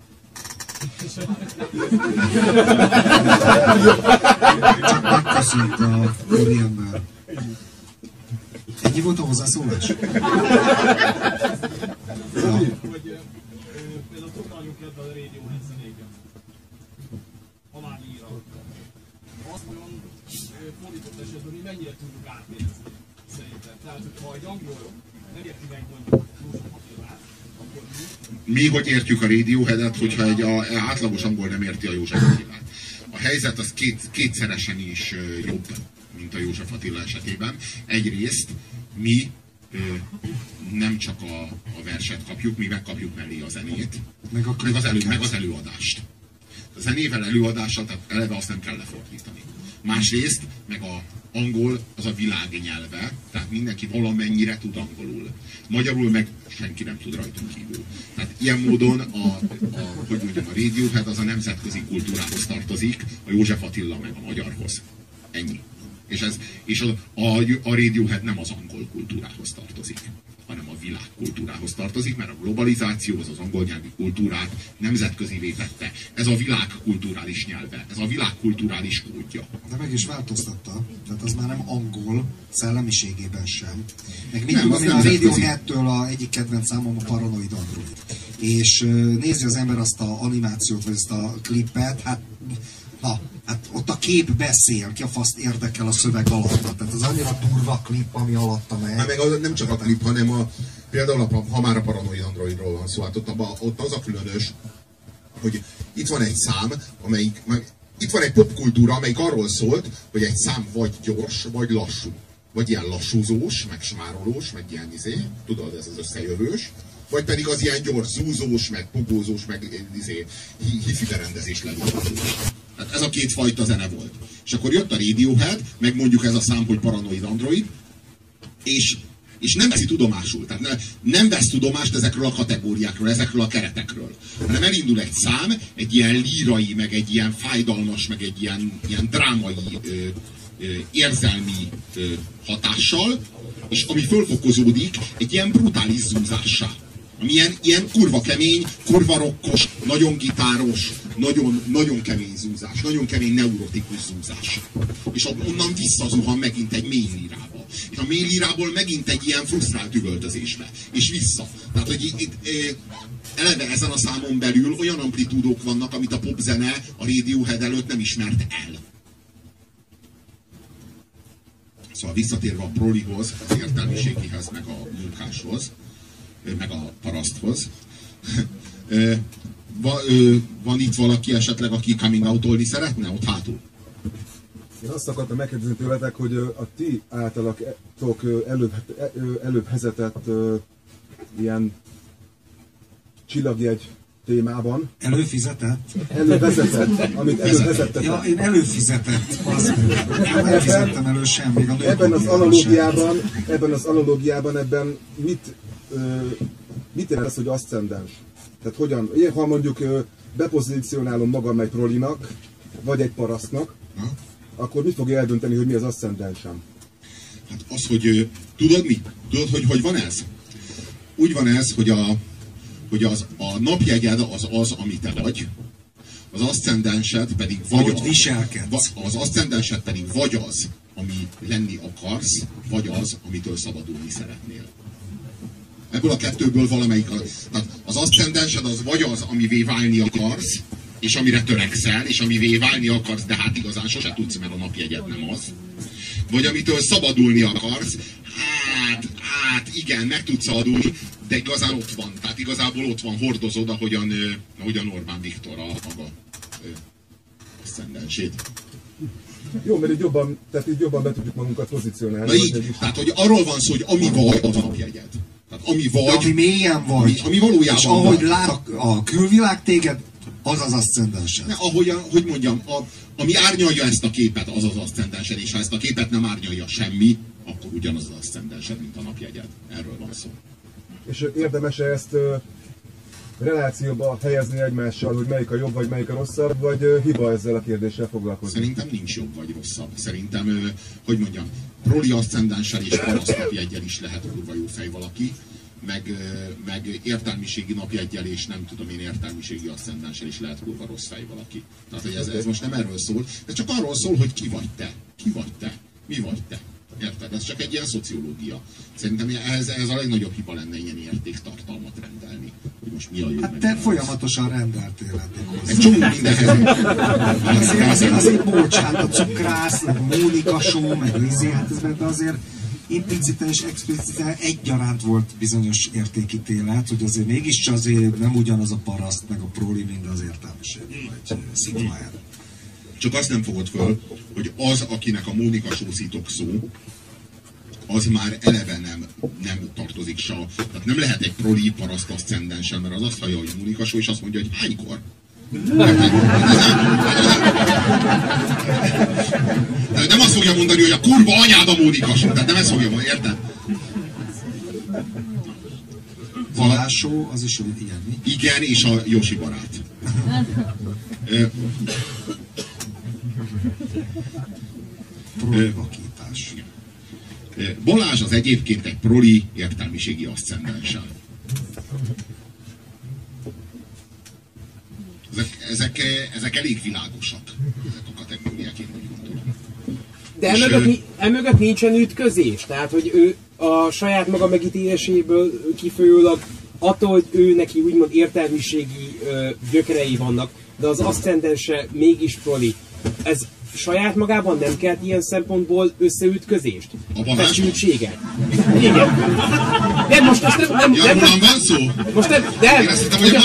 Csak megköszönt a úriember. Ennyi volt a hozzászólás? Például tudnáljuk ebben a Radiohead zenéken. Aláírja. Azt mondom, fordított esetben mi mennyire tudjuk átnézni szerintem. Tehát, hogyha egy angol nem érti meg mondjuk József Attilát, akkor mi hogy értjük a Radioheadet, hogyha egy átlagos angol nem érti a József Attilát? A helyzet az kétszeresen is jobb, mint a József Attila esetében. Egyrészt mi nem csak a verset kapjuk, mi megkapjuk mellé a zenét, meg az előadást. A zenével, előadással, tehát eleve azt nem kell lefordítani. Másrészt, meg a angol az a világ nyelve, tehát mindenki valamennyire tud angolul. Magyarul meg senki nem tud rajtunk kívül. Tehát ilyen módon a Radiohead az a nemzetközi kultúrához tartozik, a József Attila meg a magyarhoz. Ennyi. És a Radiohead nem az angol kultúrához tartozik, hanem a világ kultúrához tartozik, mert a globalizáció az angol nyelvi kultúrát nemzetközivé tette. Ez a világ kulturális nyelve, ez a világ kulturális kódja. De meg is változtatta, tehát az már nem angol szellemiségében sem. Meg mit tudom, a Radioheadtől egyik kedvenc számom a Paranoid Android. És nézi az ember azt a animációt, vagy ezt a klippet, hát ott a kép beszél, ki a faszt érdekel a szöveg alatt. Tehát az annyira durva klip, ami alatta megy. Hát meg nem csak a klip, hanem például ha már a Paranoid Androidról van szó, hát ott az a különös, hogy itt van egy szám, itt van egy popkultúra, amelyik arról szólt, hogy egy szám vagy gyors, vagy lassú. Vagy ilyen lassúzós, meg smárolós, meg ilyen tudod, ez az összejövős. Vagy pedig az ilyen gyors, zúzós, meg pogózós, meg hifi berendezés lelúzós. Hát ez a két fajta zene volt. És akkor jött a Radiohead, meg mondjuk ez a szám, hogy Paranoid Android, és nem veszi tudomásul. Tehát nem vesz tudomást ezekről a kategóriákról, ezekről a keretekről. Hanem elindul egy szám, egy ilyen lírai, meg egy ilyen fájdalmas, meg egy ilyen drámai, érzelmi hatással, és ami fölfokozódik egy ilyen brutális zúzássá. Ami ilyen kurva kemény, kurva rokkos, nagyon gitáros, nagyon kemény zúzás, nagyon kemény neurotikus zúzás. És onnan visszazuhan megint egy mély lírába. És a mély lírából megint egy ilyen frusztrált üvöltözésbe. És vissza. Tehát, hogy eleve ezen a számon belül olyan amplitúdók vannak, amit a popzene a Radiohead előtt nem ismert el. Szóval visszatérve a prolihoz, az értelmiségihez, meg a munkáshoz, meg a paraszthoz. Van itt valaki esetleg, aki coming out-olni szeretne ott hátul? Én azt akartam megkérdezni tőletek, hogy a ti általatok előbb vezetett ilyen csillagjegy témában. Előfizetett? Elővezetett, amit elővezettetek. Ja, én előfizetett. Nem fizettem elő semmi. Ebben az analógiában mit jelent az, hogy aszcendens? Tehát hogyan, ha mondjuk bepozícionálom magam egy prolinak, vagy egy parasztnak, akkor mit fogja eldönteni, hogy mi az aszcendensem? Hát az, hogy tudod mi? Tudod, hogy van ez? Úgy van ez, hogy a napjegyed az, ami te vagy, az aszcendensed pedig az aszcendensed pedig vagy az, ami lenni akarsz, vagy az, amitől szabadulni szeretnél. Ebből a kettőből valamelyik. Tehát az aszcendensed az vagy az, amivé válni akarsz, és amire törekszel, és amivé válni akarsz, de hát igazán sose tudsz, mert a napjegyed nem az. Vagy amitől szabadulni akarsz, hát igen, meg tudsz szabadulni, de igazán ott van. Tehát igazából ott van, hordozod, ahogyan Orbán Viktor a maga aszcendensét. Jó, mert így jobban be tudjuk magunkat pozícionálni. Na így, tehát hogy arról van szó, hogy ami vagy, az a napjegyed. Tehát ami vagy, ami mélyen vagy, ami valójában és ahogy vagy. lát a külvilág téged, az az aszcendensed. Hogy mondjam, ami árnyalja ezt a képet, az az aszcendensed, és ha ezt a képet nem árnyalja semmi, akkor ugyanaz az aszcendensed, mint a napjegyed. Erről van szó. És érdemes-e ezt relációba helyezni egymással, hogy melyik a jobb, vagy melyik a rosszabb, vagy hiba ezzel a kérdéssel foglalkozni? Szerintem nincs jobb vagy rosszabb. Szerintem, hogy mondjam, proli aszcendenssel és paraszt napjeggyel is lehet kurva jó fej valaki, meg értelmiségi napjeggyel és nem tudom én értelmiségi aszcendenssel is lehet kurva rossz fej valaki. Tehát hogy ez most nem erről szól, ez csak arról szól, hogy ki vagy te. Ki vagy te? Mi vagy te? Érted? Ez csak egy ilyen szociológia. Szerintem ez a legnagyobb hiba lenne ilyen értéktartalmat rendelni. Hogy most mi a jó, hát te folyamatosan rendeltél eddig hozzá. egy csomó mindenhez. Azért bocsánat, a cukrász, meg a Mónika show, meg hát ez de azért impliciten és expliciten egyaránt volt bizonyos értékítélet, hogy azért mégiscsak azért nem ugyanaz a paraszt, meg a proli, mint az értelmiség, vagy szigma erre. Csak azt nem fogod föl, hogy az, akinek a Mónika show szó, az már eleve nem tartozik se. Tehát nem lehet egy proli paraszt aszcendenssel, mert az azt hallja, hogy Mónika show, és azt mondja, hogy hánykor? Nem azt fogja mondani, hogy a kurva anyád a Mónika show. Tehát nem ezt fogja mondani, érted? Balázs show, az is olyan ilyen, mi? Igen, és a Jósi barát. Provokítás. Balázs az egyébként egy proli értelmiségi aszcendenssel. Ezek elég világosak, ezek a kategóriák, én úgy gondolom. De emögött nincsen ütközés, tehát hogy ő a saját maga megítéléséből kifolyólag attól, hogy ő neki úgymond értelmiségi gyökerei vannak, de az aszcendense mégis proli. Ez saját magában nem kelt ilyen szempontból összeütközést? Feszültséget? Igen. De most nem van szó? Most nem, én azt hittem, hogy a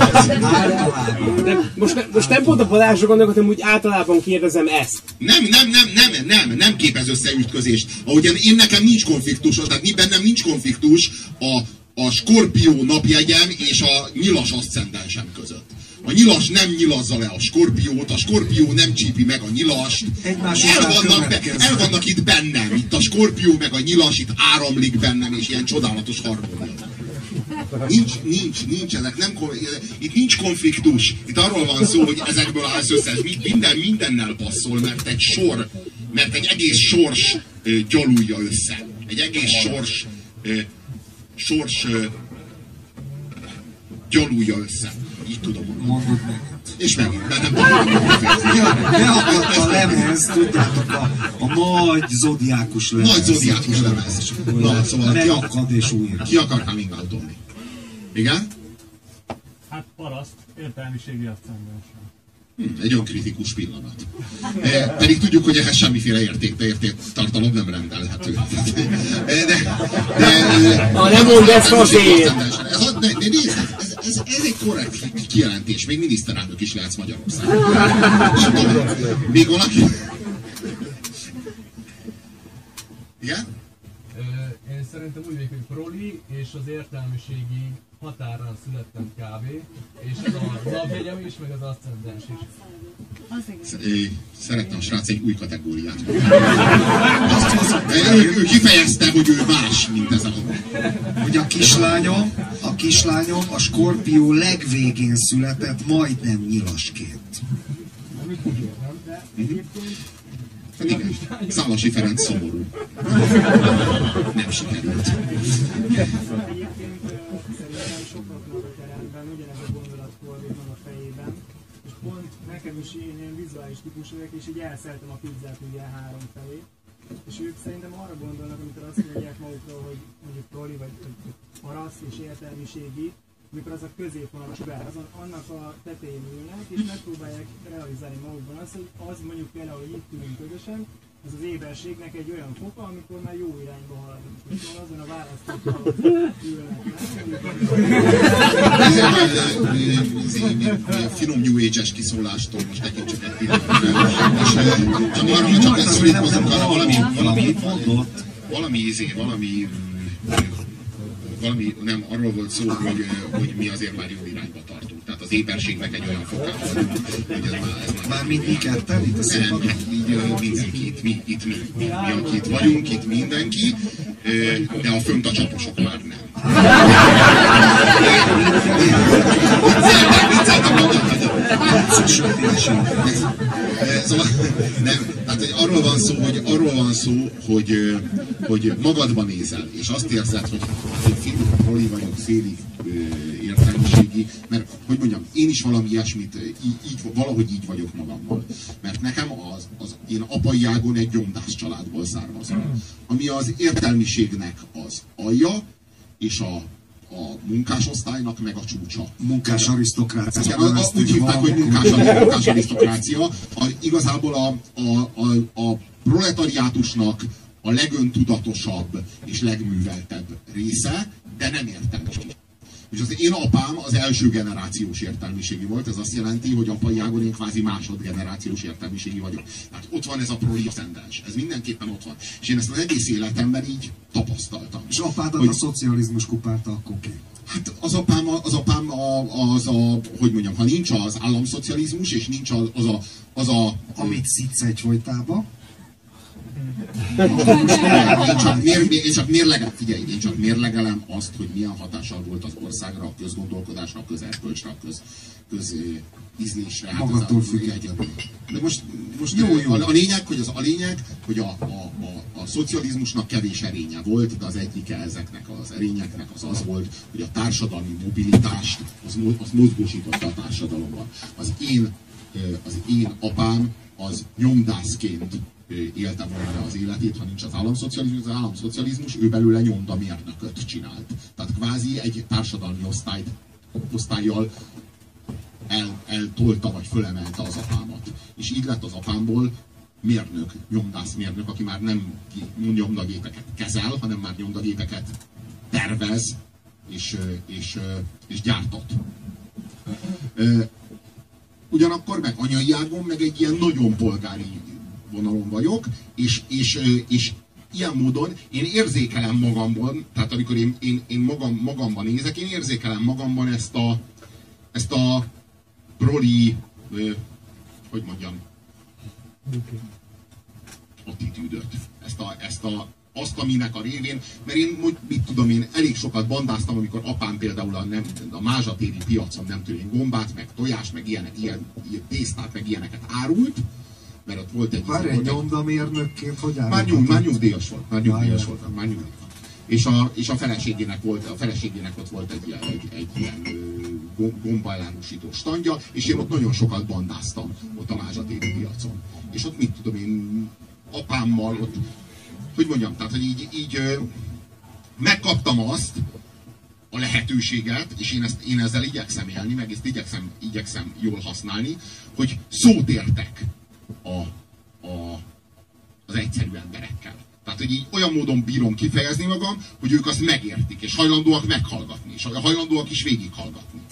Balázs. Most nem pont a Balázsra gondolok, hanem úgy általában kérdezem ezt. Nem képez összeütközést. Ahogyan én nekem nincs konfliktus, tehát bennem nincs konfliktus a Skorpió napjegyem és a nyilas aszcendensem között. A nyilas nem nyilazza le a Skorpiót, a Skorpió nem csípi meg a nyilast. El vannak itt bennem, itt a Skorpió meg a nyilas, itt áramlik bennem, és ilyen csodálatos harmónia. Nincs ezek, itt nincs konfliktus. Itt arról van szó, hogy ezekből állsz össze, mindennel passzol, mert egy egész sors gyalulja össze. Egy egész sors gyalulja össze. Így tudom mondani. Mondod meg. És megint, mert nem tudom. Beakadt a lemez, tudjátok, a nagy zodiákus lemez. Nagy zodiákus lemez. Na, szóval leakad és újra. Ki akar coming out-olni? Igen? Hát paraszt, értelmiségi aszcendenssel. Egy önkritikus pillanat. Pedig tudjuk, hogy ehhez semmiféle értéktartalom nem rendelhető. Nem mondd ezt azért! Ez egy korrekt kijelentés. Még miniszterelnök is lehetsz Magyarországon. Még valaki... Igen? Én szerintem úgy vagyok, hogy proli és az értelmiségi határán születtem kb. És ez a napjegyem is, meg az aszcendens is. Szeretne a srác egy új kategóriát. Ő kifejezte, hogy ő más, mint ez a... Hogy a kislányom a Skorpió legvégén született, majdnem nyilasként. Egyébként Hát igen, Szálasi Ferenc szomorú. Nem sikerült. Egyébként szerintem sokaknak a teremben ugyanez a gondolat fordítva a fejében, és pont nekem is én ilyen vizuális típus vagyok, és így elszeltem a pizzát ugye három felé, és ők szerintem arra gondolnak, amikor azt mondják magukról, hogy mondjuk proli vagy paraszt és értelmiségi, amikor az a középvonal sugár, annak a tetején ülnek, és megpróbálják realizálni magukban azt, hogy az mondjuk például, hogy itt ülünk közösen, ez az éberségnek egy olyan foka, amikor már jó irányba haladunk. Szóval azon a választókkal ülnek. Finom New Age-es kiszólástól most nekünk csak egy pillanat. Csak arra, csak ezt szorítkozunk arra, valami nem, arról volt szó, hogy mi azért már jó irányba tartunk. Tehát az éberségnek egy olyan fokán vagyunk, hogy ez már... Mármint mi ketten itt a színpadon? Nem, így mindenki, mi aki itt vagyunk, itt mindenki, de a fönt a csaposok már nem. Szóval nem, tehát arról van szó, hogy magadban nézel, és azt érzed, hogy én félig proli vagyok, félig értelmiségi, mert hogy mondjam, én is valami ilyesmit, valahogy így vagyok magammal. Mert nekem én apai ágon egy gyomdás családból származom, ami az értelmiségnek az alja, és a munkásosztálynak meg a csúcsa. Munkás arisztokrácia. Úgy hívták, hogy munkás arisztokrácia. Igazából a proletariátusnak a legöntudatosabb és legműveltebb része, de nem értelmiség. És az én apám az első generációs értelmiségi volt, ez azt jelenti, hogy apai ágon én kvázi másodgenerációs értelmiségi vagyok. Tehát ott van ez a proli aszcendens, ez mindenképpen ott van. És én ezt az egész életemben így tapasztaltam. És apádat a szocializmus kupárta akkor ki? Hát az apám hogy mondjam, ha nincs az államszocializmus, és nincs amit szitsz egyfolytában. Én csak mérlegelem azt, hogy milyen hatással volt az országra, a közgondolkodásra, a közerkölcsre, a közízlésre. Magattól függetlenül. De most jó. A lényeg, hogy a szocializmusnak kevés erénye volt, de az egyike ezeknek az erényeknek az volt, hogy a társadalmi mobilitást az mozgósította a társadalomban. Az én apám az nyomdászként élte volna az életét, ha nincs az államszocializmus, ő belőle nyomdamérnököt csinált. Tehát kvázi egy társadalmi osztályjal eltolta vagy fölemelte az apámat. És így lett az apámból mérnök, nyomdászmérnök, aki már nem nyomdagépeket kezel, hanem már nyomdagépeket tervez és gyártott. Ugyanakkor meg anyai ágon meg egy ilyen nagyon polgári vonalon vagyok, és ilyen módon én érzékelem magamban, tehát amikor én magamban nézek, én érzékelem magamban ezt a proli, hogy mondjam, attitűdöt. Azt, aminek a révén, mert én, mit tudom én, elég sokat bandáztam, amikor apám például a mázsatéri piacon, nem tudom én, gombát, meg tojást, meg ilyen tésztát, meg ilyeneket árult, mert ott volt egy... Már egy nyomdamérnökként, hogy árult? Már nyugdíjas volt. És a feleségének ott volt egy ilyen gombaelárusító standja, és én ott nagyon sokat bandáztam, ott a mázsatéri piacon. És ott mit tudom én, apámmal ott, hogy mondjam, tehát, hogy így megkaptam azt, a lehetőséget, és én ezzel igyekszem élni, meg ezt igyekszem jól használni, hogy szót értek az egyszerű emberekkel. Tehát, hogy így olyan módon bírom kifejezni magam, hogy ők azt megértik, és hajlandóak meghallgatni, és hajlandóak is végighallgatni.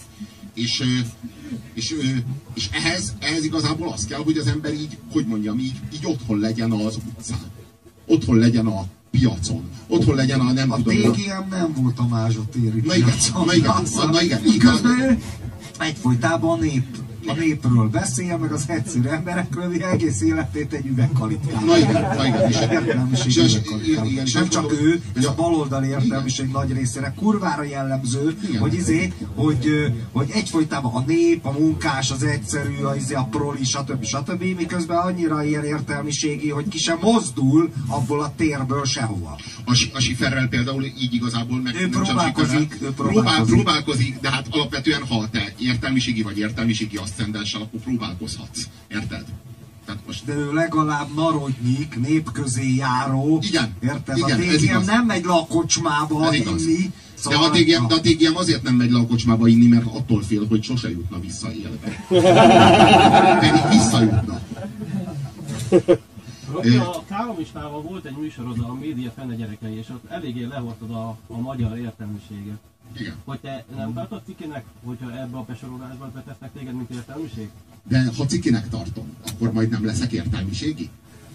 És ehhez igazából az kell, hogy az ember így, hogy mondjam, így otthon legyen az utcán. Otthon legyen a piacon. Otthon legyen a nem tudom... A TGM nem volt a mázsatéri piacon. Na igen. Miközben egyfolytában a népről beszél, meg az egyszerű emberekről, hogy egész életét egy üvegkalitkával. Na igen. És nem csak ő, ez a baloldali értelmiség nagy részére kurvára jellemző, hogy egyfolytában a nép, a munkás, az egyszerű, a proli, stb. Miközben annyira ilyen értelmiségi, hogy ki sem mozdul abból a térből sehova. A Schifferrel például így igazából meg ő próbálkozik, de hát alapvetően ha te értelmiségi vagy értelmiségi aszcendenssel, akkor próbálkozhatsz. Érted? Most... De ő legalább narodnyik, népközé járó. Igen. Érted? Igen, a TGM nem megy le a kocsmába inni. Szóval... De a TGM azért nem megy le a kocsmába inni, mert attól fél, hogy sose jutna vissza élve. Pedig visszajutna. Robi, a Kálomistával volt egy műsorod, a Média Fenne gyerekei, és ott eléggé lehortad a magyar értelmiséget. Igen. Hogy te nem tartod cikinek, hogyha ebbe a besorolásban betesznek téged, mint értelmiség? De ha cikinek tartom, akkor majd nem leszek értelmiségi?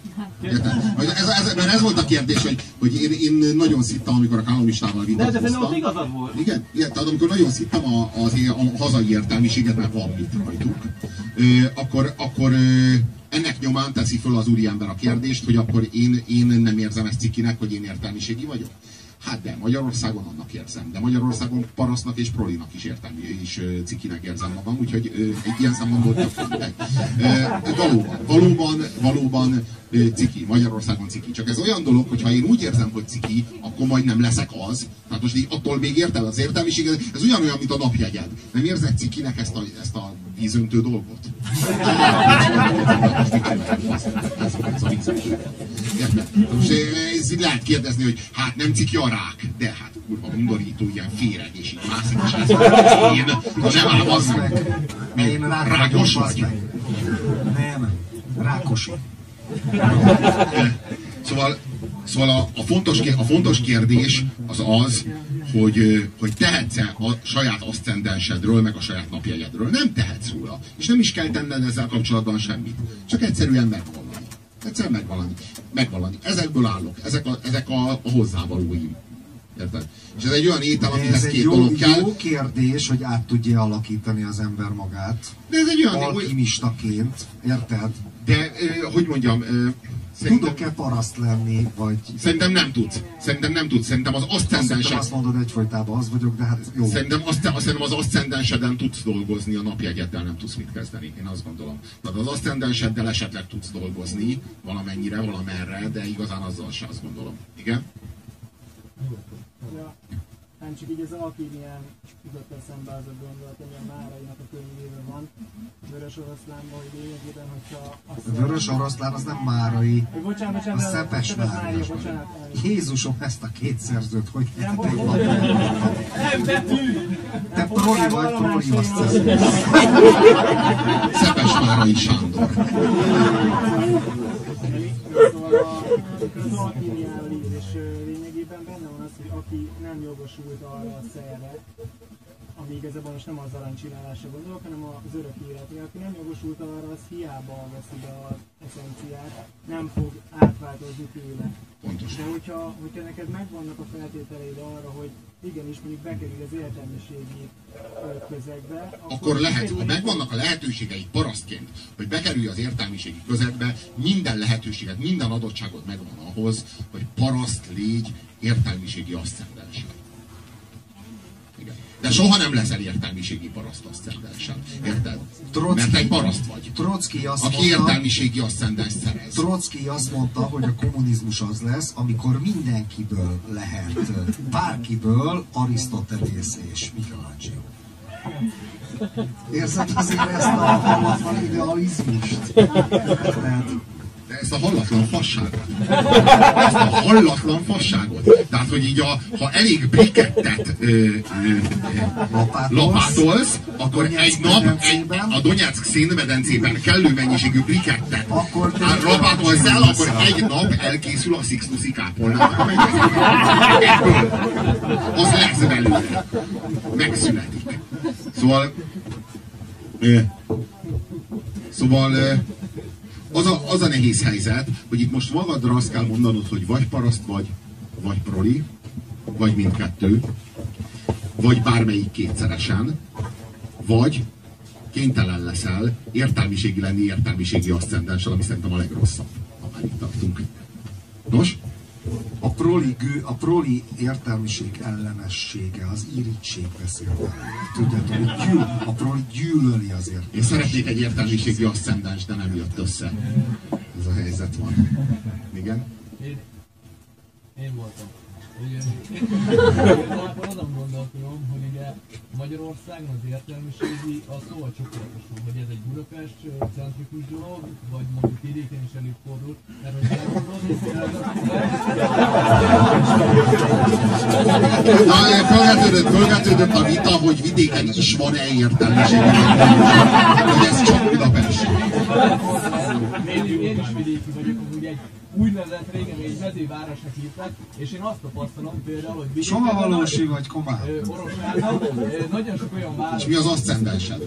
Ez volt a kérdés, hogy én nagyon szittam, amikor a Kálomistával vitatkoztam. De szerintem igazad volt. Igen, tehát amikor nagyon szittam a hazai értelmiséget, mert van mit rajtuk, akkor ennek nyomán teszi föl az úriember a kérdést, hogy akkor én nem érzem ezt cikinek, hogy én értelmiségi vagyok. Hát de Magyarországon annak érzem, de Magyarországon parasztnak és prolinak is cikinek érzem magam, úgyhogy egy ilyen szempontból több. Valóban ciki, Magyarországon ciki. Csak ez olyan dolog, hogy ha én úgy érzem, hogy ciki, akkor majd nem leszek az. Tehát most így attól még érted az értelmiség, ez ugyanolyan, mint a napjegyed. Nem érzed cikinek ezt a vízöntő dolgot? Ez a vízöntő. Most ez lehet kérdezni, hogy hát nem ciki a rák, de hát kurva undorító, ilyen féreg, és így mászik, és ez nem ám az meg. Én rákos vagy? Nem, rákosi. Szóval a fontos kérdés az, hogy tehetsz-e a saját aszcendensedről, meg a saját napjegyedről. Nem tehetsz róla. És nem is kell tenned ezzel kapcsolatban semmit. Csak egyszerűen megvallani. Egyszerűen megvallani. Ezekből állok. Ezek a hozzávalóim. Érted? És ez egy olyan étel, amihez két dolog kell. Jó kérdés, hogy át tudja alakítani az ember magát. De ez egy olyan... alkimistaként, érted? De, hogy mondjam... Tudok-e paraszt lenni, vagy... Szerintem nem tudsz. Szerintem az aszcendensed... Azt mondod egyfolytában, az vagyok, de hát jó. Szerintem az aszcendenseden tudsz dolgozni, a napjegyeddel nem tudsz mit kezdeni. Én azt gondolom. Tehát az aszcendenseddel esetleg tudsz dolgozni, valamennyire, valamerre, de igazán azzal se azt gondolom. Igen? Ja, nem csak így az alkímián jutott eszembe az a gondolat, hogy a Márainak a könyvében van, Vörös Oroszlánban, hogy lényegében, hogyha... A Vörös Oroszlán az nem Márai, bocsánat, a Szepes Mária. Jézusom, ezt a két szerzőt, hogy nem egy nem betű! Te proli vagy, proli azt hiszem. Szepes Márai Sándor. Szóval az alkímián ír, és lényegében benne van az, hogy aki nem jogosult arra a szerre, ami igazából most nem az aranycsinálásra gondolok, hanem az örök életre. Aki nem jogosult arra, az hiába veszi be az eszenciát, nem fog átváltozni tőle. Pontos. De hogyha neked megvannak a feltételeid arra, hogy igenis mondjuk bekerül az értelmiségi közegbe, akkor lehet, ha megvannak a lehetőségeid parasztként, hogy bekerülj az értelmiségi közegbe, minden lehetőséget, minden adottságot megvan ahhoz, hogy paraszt légy értelmiségi aszcendenssel. De soha nem leszel értelmiségi paraszt aszcendenssel. Érted? Mert egy paraszt vagy. Aki értelmiségi aszcendenst szerez. Trotzki azt mondta, hogy a kommunizmus az lesz, amikor mindenkiből lehet, bárkiből Arisztotelész és Michelangelo. Érzed azért ezt a hallatlan idealizmust? De ezt a hallatlan fasságot. Ezt a hallatlan fasságot. Tehát, hogy így ha elég brikettet lapátolsz, akkor egy nap a Donyeck szénmedencében kellő mennyiségű brikettet lapátolsz el, akkor egy nap elkészül a Sixtusi kápolnának a ebből. Az lesz belőle. Megszületik. Szóval az a nehéz helyzet, hogy itt most magadra azt kell mondanod, hogy vagy paraszt vagy proli, vagy mindkettő, vagy bármelyik kétszeresen, vagy kénytelen leszel értelmiségi lenni értelmiségi aszcendenssel, ami szerintem a legrosszabb, ha már itt tartunk. Nos? A proli értelmiség ellenessége, az irigység beszél. Tudjátok, hogy a proli gyűlöli az értelmiség. Én szeretnék egy értelmiségi aszcendens, de nem jött össze. Ez a helyzet van. Igen? Én voltam. Azon gondoltam, hogy ugye Magyarországon az értelmiségi az szóval csoportosul, hogy ez egy Budapest centrikus dolog, vagy mondjuk vidéken is előfordul, mert hogy fölvetődött a vita, hogy vidéken is van-e értelmiségi, hogy ez csak Budapest. Én is vidéki vagyok, amúgy egy úgynevezett régen egy mezővárosnak hívták, és én azt tapasztalom például, hogy vidéken... Somavalósi vagy Komár? Orosháza, nagyon sok olyan város... És mi az aszcendensed?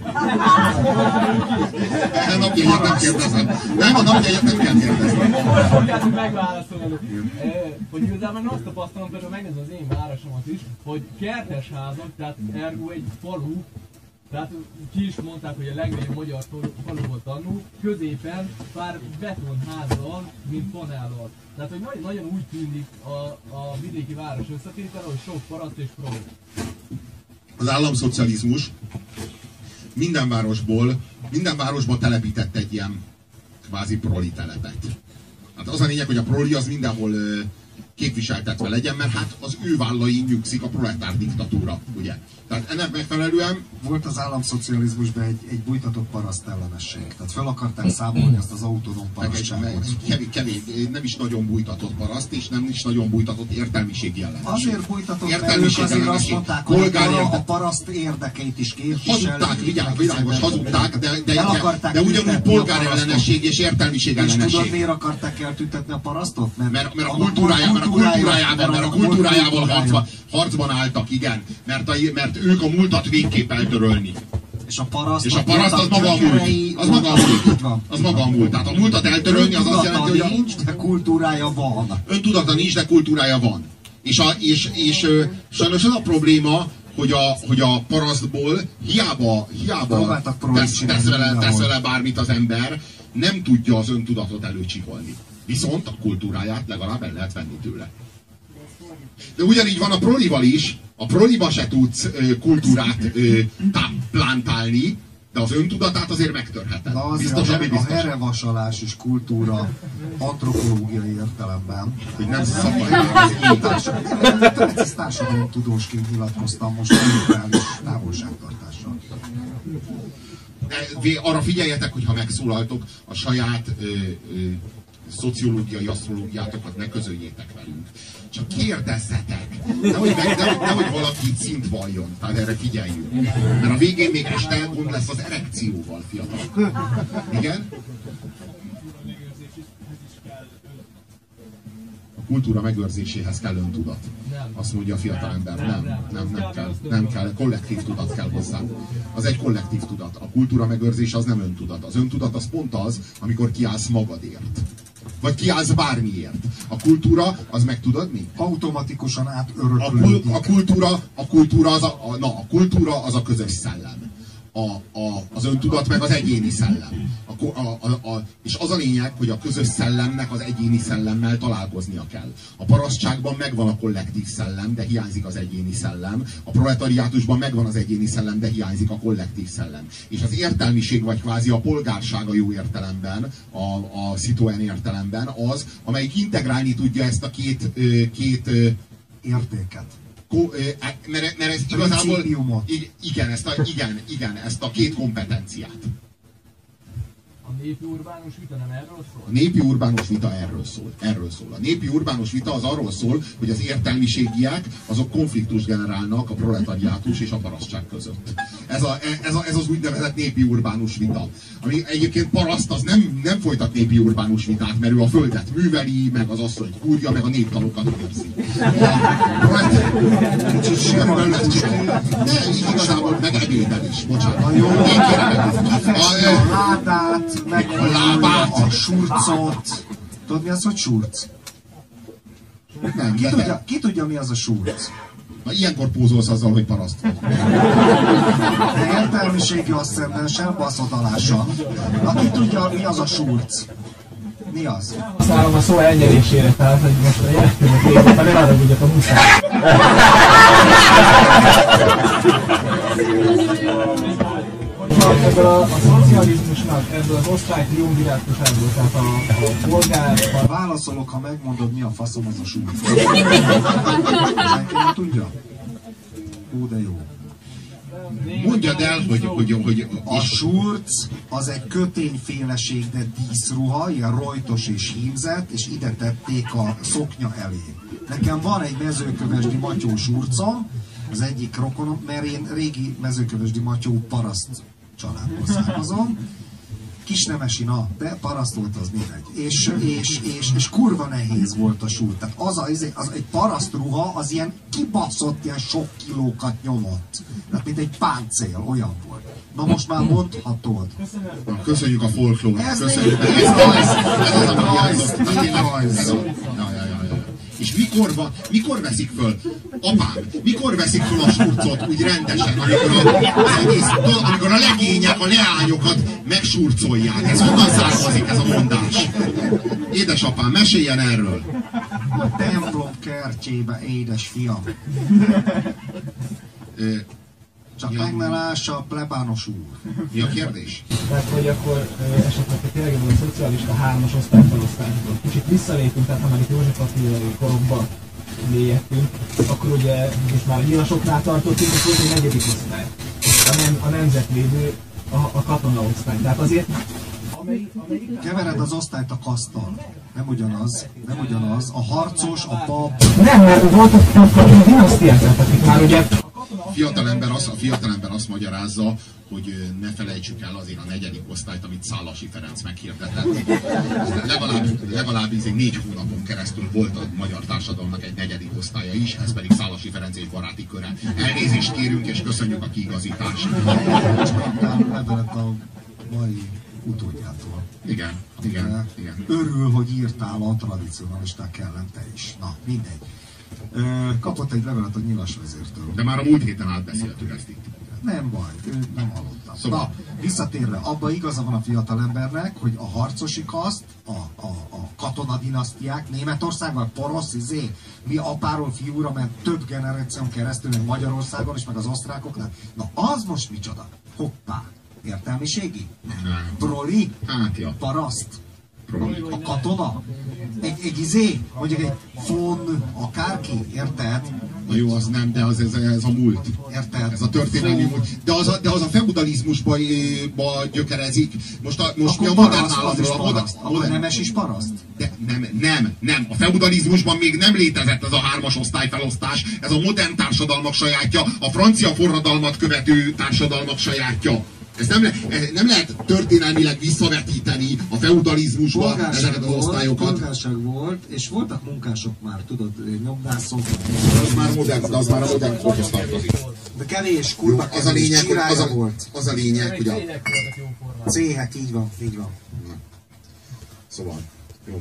Nem napjegyet nem kérdezem. Nem, a napjegyet nem kell kérdezni. Tudjátok megválaszolni. Hogy igazából én azt tapasztalom, például megnézem az én városomat is, hogy kertes házak, tehát ergo egy falu, tehát ki is mondták, hogy a legnagyobb magyar falu volt annó, középen pár betonházzal, mint panállal. Tehát, hogy nagyon úgy tűnik a vidéki város összetétele, hogy sok paraszt és proli. Az államszocializmus minden városba telepített egy ilyen kvázi proli telepet. Hát az a lényeg, hogy a proli az mindenhol képviseltetve legyen, mert hát az ő vállain nyugszik a proletár diktatúra, ugye? Tehát ennek megfelelően... Volt az államszocializmusban egy bújtatott paraszt ellenesség. Tehát fel akarták számolni azt az autonóm parasztságot. Nem is nagyon bújtatott paraszt, és nem is nagyon bújtatott értelmiségi ellenség. Azért bújtatott, mert ők azért azt mondták, hogy a paraszt érdekeit is képvisel. Hazudták, világos, hazudták, de ugyanúgy polgárellenesség és értelmiség ellenesség. És tudod, miért akarták eltüntetni a parasztot? Mert a kultúrájával harcban álltak, igen. Mert ők a múltat végképp eltörölni. És a paraszt az maga a múlt. Az maga a múlt. Tehát a múltat eltörölni az azt jelenti, hogy nincs, de kultúrája van. Öntudata nincs, de kultúrája van. És sajnos az a probléma, hogy a parasztból hiába tesz vele bármit az ember, nem tudja az öntudatot előcsiholni. Viszont a kultúráját legalább el lehet venni tőle. De ugyanígy van a prolival is. A proliba se tudsz kultúrát plántálni, de az öntudatát azért megtörheted. Na azért a herrevasalás és kultúra antropológiai értelemben, hogy nem szabad. Ez társadalomtudósként nyilatkoztam most a távolságtartással. Arra figyeljetek, hogy ha megszólaltok, a saját szociológiai asztrológiátokat ne közöljétek velünk. Csak kérdezzetek, nehogy valaki szint valljon, tehát erre figyeljünk. Mert a végén még este gond lesz az erekcióval, fiatal. Igen? A kultúra megőrzéséhez kell öntudat. Azt mondja a fiatalember. Nem kell. Kollektív tudat kell hozzá. Az egy kollektív tudat. A kultúra megőrzése az nem öntudat. Az öntudat az pont az, amikor kiállsz magadért. Vagy kiállsz bármiért. A kultúra, az meg tudod mi? Automatikusan átöröklődik. A kultúra az a közös szellem. Az öntudat meg az egyéni szellem. És az a lényeg, hogy a közös szellemnek az egyéni szellemmel találkoznia kell. A parasztságban megvan a kollektív szellem, de hiányzik az egyéni szellem. A proletariátusban megvan az egyéni szellem, de hiányzik a kollektív szellem. És az értelmiség, vagy kvázi a polgárság a jó értelemben, a Citroën értelemben az, amelyik integrálni tudja ezt a két értéket. Mert ez igazából... Igen, ezt a két kompetenciát. A népi urbánus vita nem erről szól? A népi urbánus vita erről szól. A népi urbánus vita az arról szól, hogy az értelmiségiek azok konfliktust generálnak a proletariátus és a parasztság között. Ez az úgynevezett népi urbánus vita. Ami egyébként paraszt az nem folytat népi urbánus vitát, mert ő a földet műveli, meg az asszonyt kúrja, meg a néptalokat őrzi. De így igazából meg ebédel is, bocsánat. A ládát, meg a lábát, a surcot. Tudod mi az, hogy surc? Nem, ki tudja mi az a surc? Na, ilyenkor pózolsz azzal, hogy paraszt vagy. De értelmiségi asszendensen baszodalása. Aki tudja, mi az a surc? Mi az? Használom a szó elnyerésére, tehát hogy most a gyerekkövet végül, ha nem haragudjak a muszáj. Ebből a szocializmusnak, ebből az osztály triumvirátusátból, tehát a polgár... Válaszolok, ha megmondod, mi a faszom az a surc. Senki nem tudja? Hú, de jó. Mondjad el, hogy A surc az egy kötényféleség, de díszruha, ilyen rojtos és hímzett, és ide tették a szoknya elé. Nekem van egy Mezőkövesdi Matyó surcom, az egyik rokonom, mert én régi Mezőkövesdi Matyó paraszt családból származom. Kisnemesi, na, de paraszt volt az mindegy. És kurva nehéz volt a súly. Tehát az egy paraszt ruha, az ilyen kibaszott, ilyen sok kilókat nyomott. Tehát mint egy páncél, olyan volt. Na most már mondhatod. köszönjük a folklórt. Ez Köszönjük. rajz. És mikor veszik föl, apám, mikor veszik föl a surcot úgy rendesen, amikor a legények, a leányokat megsurcolják. Ez honnan származik ez a mondás? Édesapám, meséljen erről. A templom kertjébe, édes fiam. Csak meg ne lássa a plebános úr. Mi a kérdés? Tehát, hogy akkor esetleg tényleg ebből a szocialista 3-as osztályfelosztásból kicsit visszalépünk, tehát ha már itt József Attila korokba mélyedtünk, akkor ugye most már nyilasoknál tartottunk, akkor volt egy 4. osztály. A nemzetvédő, a katonaosztály. Tehát azért... Kevered az osztályt a kaszttal. Nem ugyanaz. A harcos, a pap... Nem, mert voltak a dinasztiák, akik már ugye... A fiatalember azt magyarázza, hogy ne felejtsük el azért a 4. osztályt, amit Szálasi Ferenc meghirdetett. Legalább 4 hónapon keresztül volt a magyar társadalomnak egy 4. osztálya is, ez pedig Szálasi Ferenc és baráti köre. Elnézést kérünk és köszönjük a kiigazítást. Levelet a mai utódjától. Igen. Örül, hogy írtál a tradicionalisták ellen te is. Na, mindegy. Kapott egy levelet a nyilas vezértől. De már a múlt héten átbeszéltük ezt itt. Nem baj, nem hallottam. Szóval. Na, visszatérve, abban igaza van a fiatalembernek, hogy a harcosi kaszt, a katonadinasztiák, Németországban porosz, mi apáról fiúra ment több generáción keresztül, meg Magyarországon és meg az osztrákoknál. Na, az most micsoda? Hoppá! Értelmiségi? Nem. Proli? Hát, ja. Paraszt? A katona? Egy mondjuk egy von akárki, érted? Na jó, az nem, de ez a múlt. Érted? Ez a történelmi múlt. De az a feudalizmusba gyökerezik. Most mi a modern államról? A nemes is paraszt? De nem. A feudalizmusban még nem létezett ez a 3-as osztályfelosztás. Ez a modern társadalmak sajátja, a francia forradalmat követő társadalmak sajátja. Ezt nem lehet történelmileg visszavetíteni a feudalizmusba ezeket az osztályokat. Polgárság volt, és voltak munkások már, tudod, nyomdászok. Az már a modern korhoz tartozik. De kevés, kurva az a lényeg, volt. Az a lényeg, hogy a... Céhek, így van. Szóval, jó.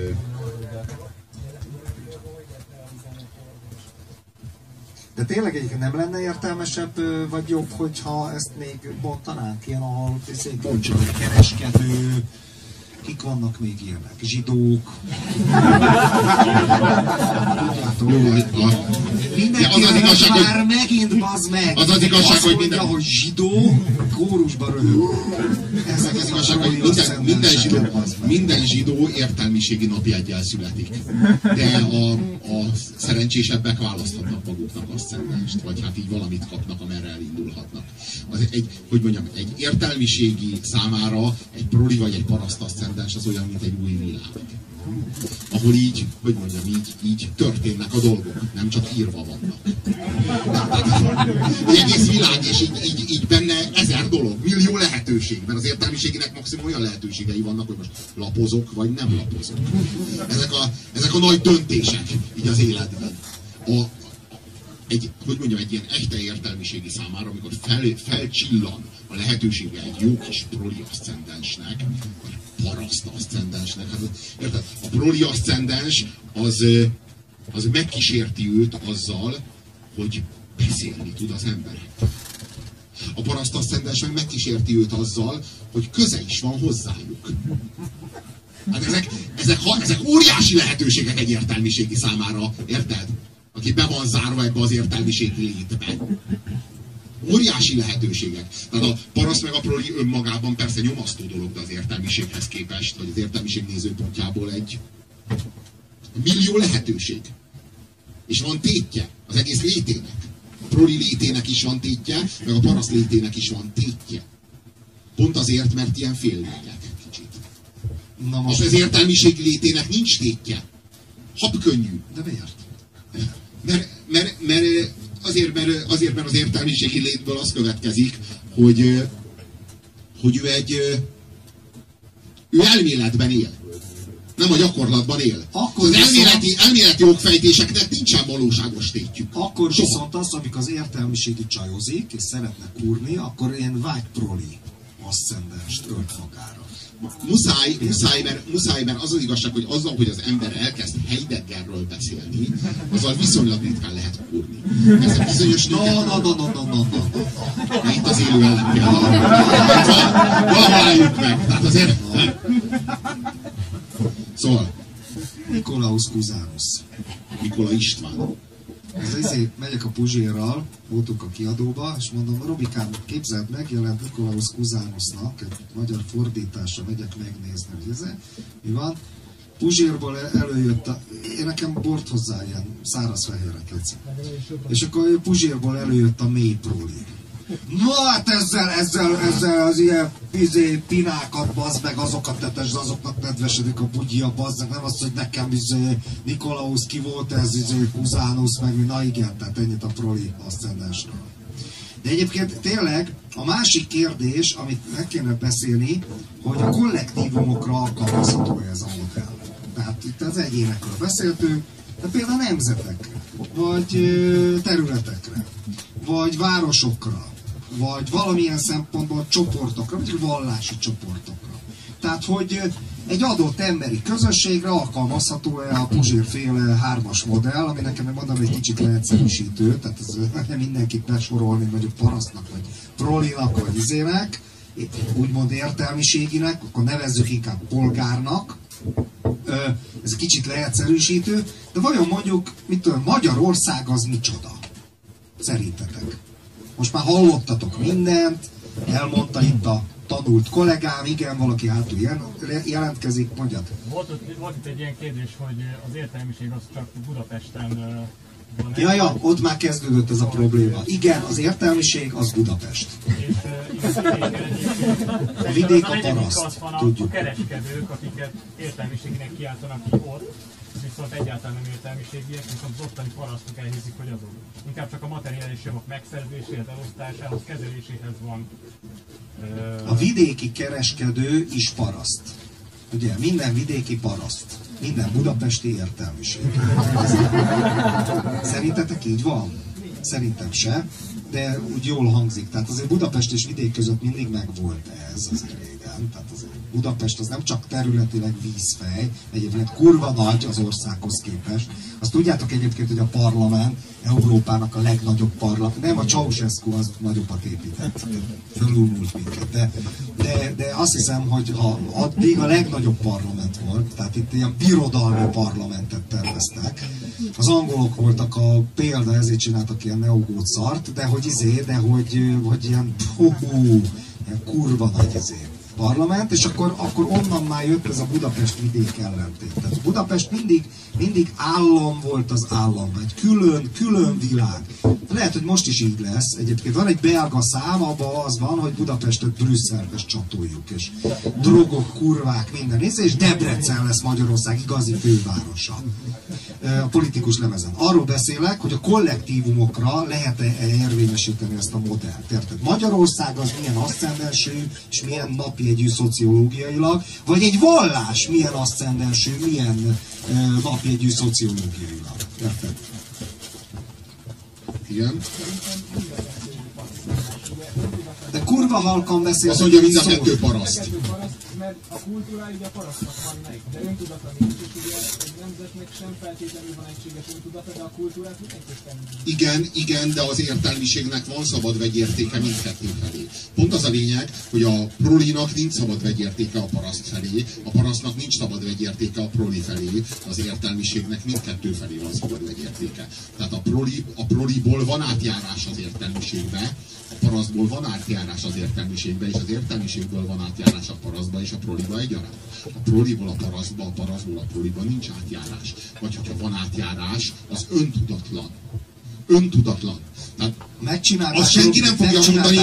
De tényleg egyébként nem lenne értelmesebb, vagy jobb, hogyha ezt még bontanánk, ilyen ahol kereskedő, kik vannak még ilyenek? Zsidók. Mindenki már megint bazd meg. Az az igazság, hogy minden... hogy zsidó, kórusba röhög. Ez az igazság, hogy minden zsidó értelmiségi napjeggyel születik. De a szerencsésebbek választhatnak maguknak asszendenst, vagy hát így valamit kapnak, amerre elindulhatnak. Egy értelmiségi számára egy proli vagy egy paraszt asszendens az olyan, mint egy új világ. Ahol így történnek a dolgok, nem csak írva vannak. Egy egész világ, és így benne 1000 dolog, millió lehetőség, mert az értelmiségének maximum olyan lehetőségei vannak, hogy most lapozok, vagy nem lapozok. Ezek a nagy döntések így az életben. Egy ilyen echte értelmiségi számára, amikor felcsillan a lehetősége egy jó kis proli aszcendensnek, vagy paraszt aszcendensnek. Hát, érted? A proli aszcendens az megkísérti őt azzal, hogy beszélni tud az ember. A paraszt aszcendens meg megkísérti őt azzal, hogy köze is van hozzájuk. Hát ezek óriási lehetőségek egy értelmiségi számára, érted? Aki be van zárva ebbe az értelmiségi létbe. Óriási lehetőségek. Tehát a paraszt meg a proli önmagában persze nyomasztó dolog, de az értelmiséghez képest, vagy az értelmiség nézőpontjából egy millió lehetőség. És van tétje az egész létének. A proli létének is van tétje, meg a paraszt létének is van tétje. Pont azért, mert ilyen félmények kicsit. Na most az értelmiség létének nincs tétje. Habkönnyű. De miért? Azért, mert az értelmiségi létből az következik, hogy ő elméletben él. Nem a gyakorlatban él. Akkor az elméleti okfejtéseknek nincsen valóságos tétjük. Akkor viszont az, amikor az értelmiségi csajozik, és szeretne kurni, akkor ilyen vágyproli aszcendenst ölt magára. Muszáj, mert az az igazság, hogy azzal, hogy az ember elkezd Heideggerről beszélni, azzal viszonylag ritkán lehet kurni. Ezek bizonyos itt az élő ellen kell. Valahol álljuk meg. Tehát azért... Szóval. Nikolaus Cusanus. Nikola István. Megyek a Puzsérral, voltunk a kiadóba, és mondom, Robikám, képzeld, megjelent Nikolaus Cusanusnak egy magyar fordítása, megyek megnézni, hogy ez mi van. Puzsérból előjött, én nekem bort hozzá ilyen száraz fehérre tetszik. És akkor Puzsérból előjött a mély proli. No, hát ezzel az ilyen pinákat, bazd meg, azokat tetesd, azoknak nedvesedik a bugyja, bazd meg, nem az, hogy nekem Nikolaus ki volt ez, Cusanus, meg na igen, tehát ennyit a proli aszcendensről. De egyébként tényleg a másik kérdés, amit meg kéne beszélni, hogy a kollektívumokra alkalmazható ez a modell. Tehát itt az egyénekről beszéltünk, de például nemzetekre, vagy területekre, vagy városokra, vagy valamilyen szempontból csoportokra, vagy vallási csoportokra. Tehát, hogy egy adott emberi közösségre alkalmazható-e a Puzsér-féle 3-as modell, ami nekem megmondom egy kicsit leegyszerűsítő, tehát ez nem mindenkit besorolni, mondjuk parasztnak, vagy prolinak, vagy izének, úgymond értelmiséginek, akkor nevezzük inkább polgárnak. Ez kicsit leegyszerűsítő, de vajon mondjuk, Magyarország az micsoda? Szerintetek? Most már hallottatok mindent, elmondta itt a tanult kollégám, igen, valaki hátul jelentkezik, mondjad. Volt itt egy ilyen kérdés, hogy az értelmiség az csak Budapesten van. Ja, ott már kezdődött ez a probléma. Igen, az értelmiség az Budapest. És a vidék a paraszt, tudjuk. A kereskedők, akiket értelmiségnek kiáltanak ki ott, viszont egyáltalán nem értelmiségiek, viszont az ottani parasztok elhízik, hogy azok. Inkább csak a materiális javak megszerzéséhez, elosztásához, kezeléséhez van. A vidéki kereskedő is paraszt. Ugye, minden vidéki paraszt. Minden budapesti értelmiség. Szerintetek így van? Szerintem se, de úgy jól hangzik. Tehát azért Budapest és vidék között mindig megvolt ez azért régen. Tehát azért Budapest az nem csak területileg vízfej, egyébként kurva nagy az országhoz képest. Azt tudjátok egyébként, hogy a parlament Európának a legnagyobb parlament. Nem, a Ceausescu az nagyobbat épített. Fölülmúlt minket. De azt hiszem, hogy addig a legnagyobb parlament volt, tehát itt ilyen birodalmi parlamentet terveztek. Az angolok voltak a példa, ezért csináltak ilyen neogót szart, de hogy ilyen kurva nagy parlament, és akkor onnan már jött ez a Budapest vidék ellentét. Tehát Budapest mindig állam volt az állam, egy külön világ. Lehet, hogy most is így lesz. Egyébként van egy belga szám, abban az van, hogy Budapestet Brüsszelbe csatoljuk, és drogok, kurvák, minden és Debrecen lesz Magyarország igazi fővárosa. A politikus lemezen. Arról beszélek, hogy a kollektívumokra lehet-e érvényesíteni ezt a modellt. Érted? Magyarország az milyen aszcendensű, és milyen napjegyű szociológiailag, vagy egy vallás milyen aszcendensű, milyen napjegyű szociológiailag. Érted? Igen. De kurva halkan beszélsz. Azt mondja, mind a kettő paraszt. Mert a kultúrája ugye a parasztnak van meg, de öntudata nincs, és ugye egy nemzetnek sem feltétlenül van egységes öntudata, de a kultúrát mindenképpen. Igen, de az értelmiségnek van szabad vegyértéke mindkettő felé. Pont az a lényeg, hogy a prolinak nincs szabad vegyértéke a paraszt felé, a parasztnak nincs szabad vegyértéke a proli felé, az értelmiségnek mindkettő felé van szabad vegyértéke. Tehát a proliból van átjárás az értelmiségbe, a parasztból van átjárás az értelmiségbe, és az értelmiségből van átjárás a parasztba és a proliba egyaránt. A proliból a parasztba, a parasztból a proliba nincs átjárás. Vagy hogyha van átjárás, az öntudatlan. Öntudatlan. Tehát megcsinálták, azt senki nem fogja mondani,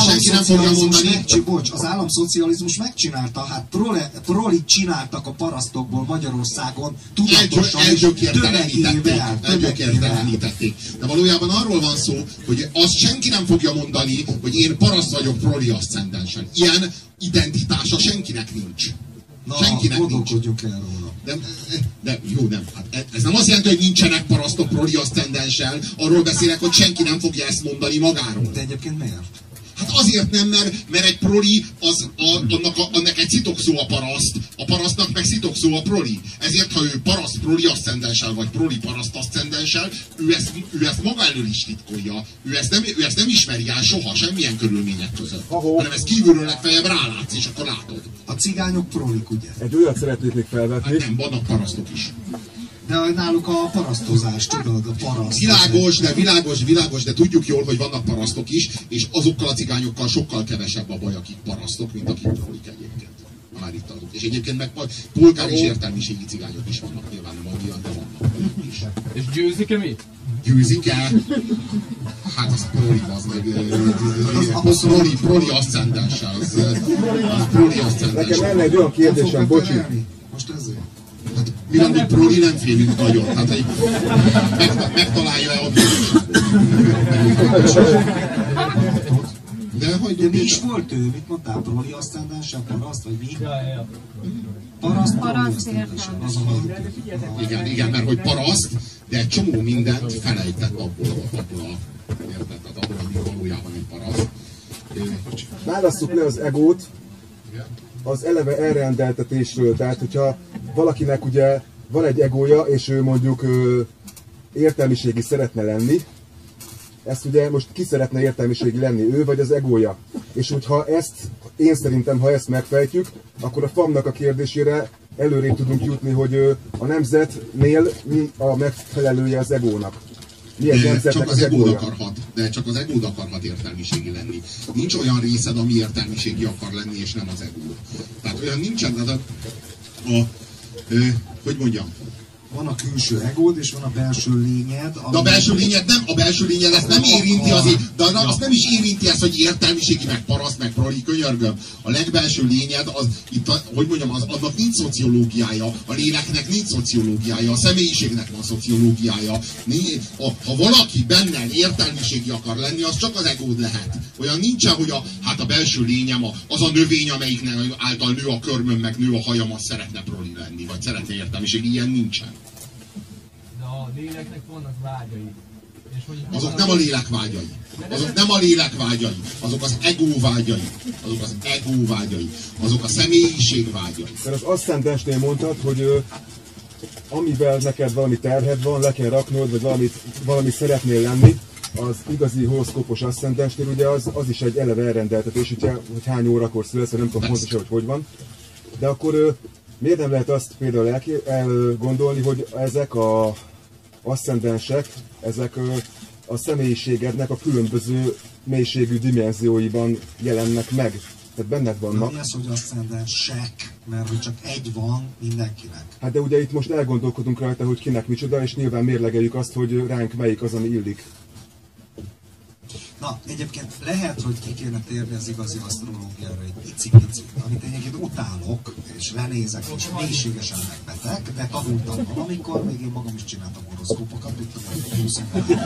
az államszocializmus megcsinálta, hát prolit csináltak a parasztokból Magyarországon tudatosan, elgyökértelenítették. De valójában arról van szó, hogy azt senki nem fogja mondani, hogy én paraszt vagyok proli aszcendensen. Ilyen identitása senkinek nincs. Senkinek gondolkodjunk el róla. De jó, nem. Hát ez nem azt jelenti, hogy nincsenek parasztok proli aszcendenssel. Arról beszélek, hogy senki nem fogja ezt mondani magáról. De egyébként miért? Hát azért nem, mert egy proli, annak egy szitokszó a parasztnak meg szitokszó a proli. Ezért, ha ő paraszt proli aszcendenssel, vagy proli paraszt aszcendenssel, ő ezt maga elől is titkolja. Ő ezt nem ismeri el soha, semmilyen körülmények között. Hanem ez kívülről legfeljebb rálátsz, és akkor látod. A cigányok prolik, ugye? Egy olyat szeretnék még felvetni. Hát nem, vannak parasztok is. De náluk a parasztozás, tudod, a paraszt. Világos, de tudjuk jól, hogy vannak parasztok is, és azokkal a cigányokkal sokkal kevesebb a baj, akik parasztok, mint akik prolik egyébként. Már itt adunk. És egyébként meg polgár és értelmiségi cigányok is vannak, nyilván nem olyan, de vannak is. És győzik-e mit? Győzik-e? Hát az proli, az proli aszcendenssel, az proli aszcendenssel. Nekem lenne egy olyan kérdésem, bocsi. Most ezért. Hát mi nem, hogy proli nem félünk nagyon. Hát egy megtalálja-e a De mi is volt ő? Mit mondtál? Proli aszcendensen, paraszt, vagy mi? Paraszt, igen, mert hogy paraszt, de egy csomó mindent felejtett abból ami valójában egy paraszt. Válasszuk le az egót az eleve elrendeltetésről. Tehát, hogyha valakinek ugye van egy egója, és ő mondjuk értelmiségi szeretne lenni, ezt ugye most ki szeretne értelmiségi lenni, ő vagy az egója? És hogyha én szerintem, ha ezt megfejtjük, akkor a FAM-nak a kérdésére előrébb tudunk jutni, hogy a nemzetnél mi a megfelelője az egónak. Csak az egód akarhat, de csak az egód akarhat értelmiségi lenni. Nincs olyan részed, ami értelmiségi akar lenni, és nem az egó. Tehát olyan nincsen, hogy mondjam? Van a külső egód, és van a belső lényed. De a belső lényed ezt nem érinti de azt nem is érinti ezt, hogy értelmiségi, meg paraszt, meg proli, könyörgöm. A legbelső lényed, annak nincs szociológiája, a léleknek nincs szociológiája, a személyiségnek van szociológiája. Ha valaki benne értelmiségi akar lenni, az csak az egód lehet. Olyan nincsen, hogy a belső lényem az a növény, amelyik által nő a körmöm, meg nő a hajam, az szeretne proli lenni, vagy szeretne értelmiségi, ilyen nincsen. A léleknek vannak vágyai. Azok nem a lélek vágyai. Azok nem a lélek vágyai. Azok az ego vágyai. Azok a személyiség vágyai. Mert az aszcendensnél mondtad, hogy amivel neked valami terhed van, le kell raknod, vagy valami szeretnél lenni, az igazi horoszkópos aszcendensnél ugye az is egy eleve elrendeltetés, hogy hány órakor születsz, nem tudom pontosan, hogy van. De akkor miért nem lehet azt például elgondolni, hogy ezek az aszcendensek, ezek a személyiségednek a különböző mélységű dimenzióiban jelennek meg. Tehát benned vannak. Mi az, hogy aszcendensek? Mert hogy csak egy van mindenkinek. Hát de ugye itt most elgondolkodunk rajta, hogy kinek micsoda, és nyilván mérlegeljük azt, hogy ránk melyik az, ami illik. Na, egyébként lehet, hogy ki kéne térni az igazi asztrológiára egy pici-pici, amit egyébként utálok, és lenézek, és mélységesen megbetek, de tanultam valamikor, még én magam is csináltam horoszkópokat, mit tudom, 20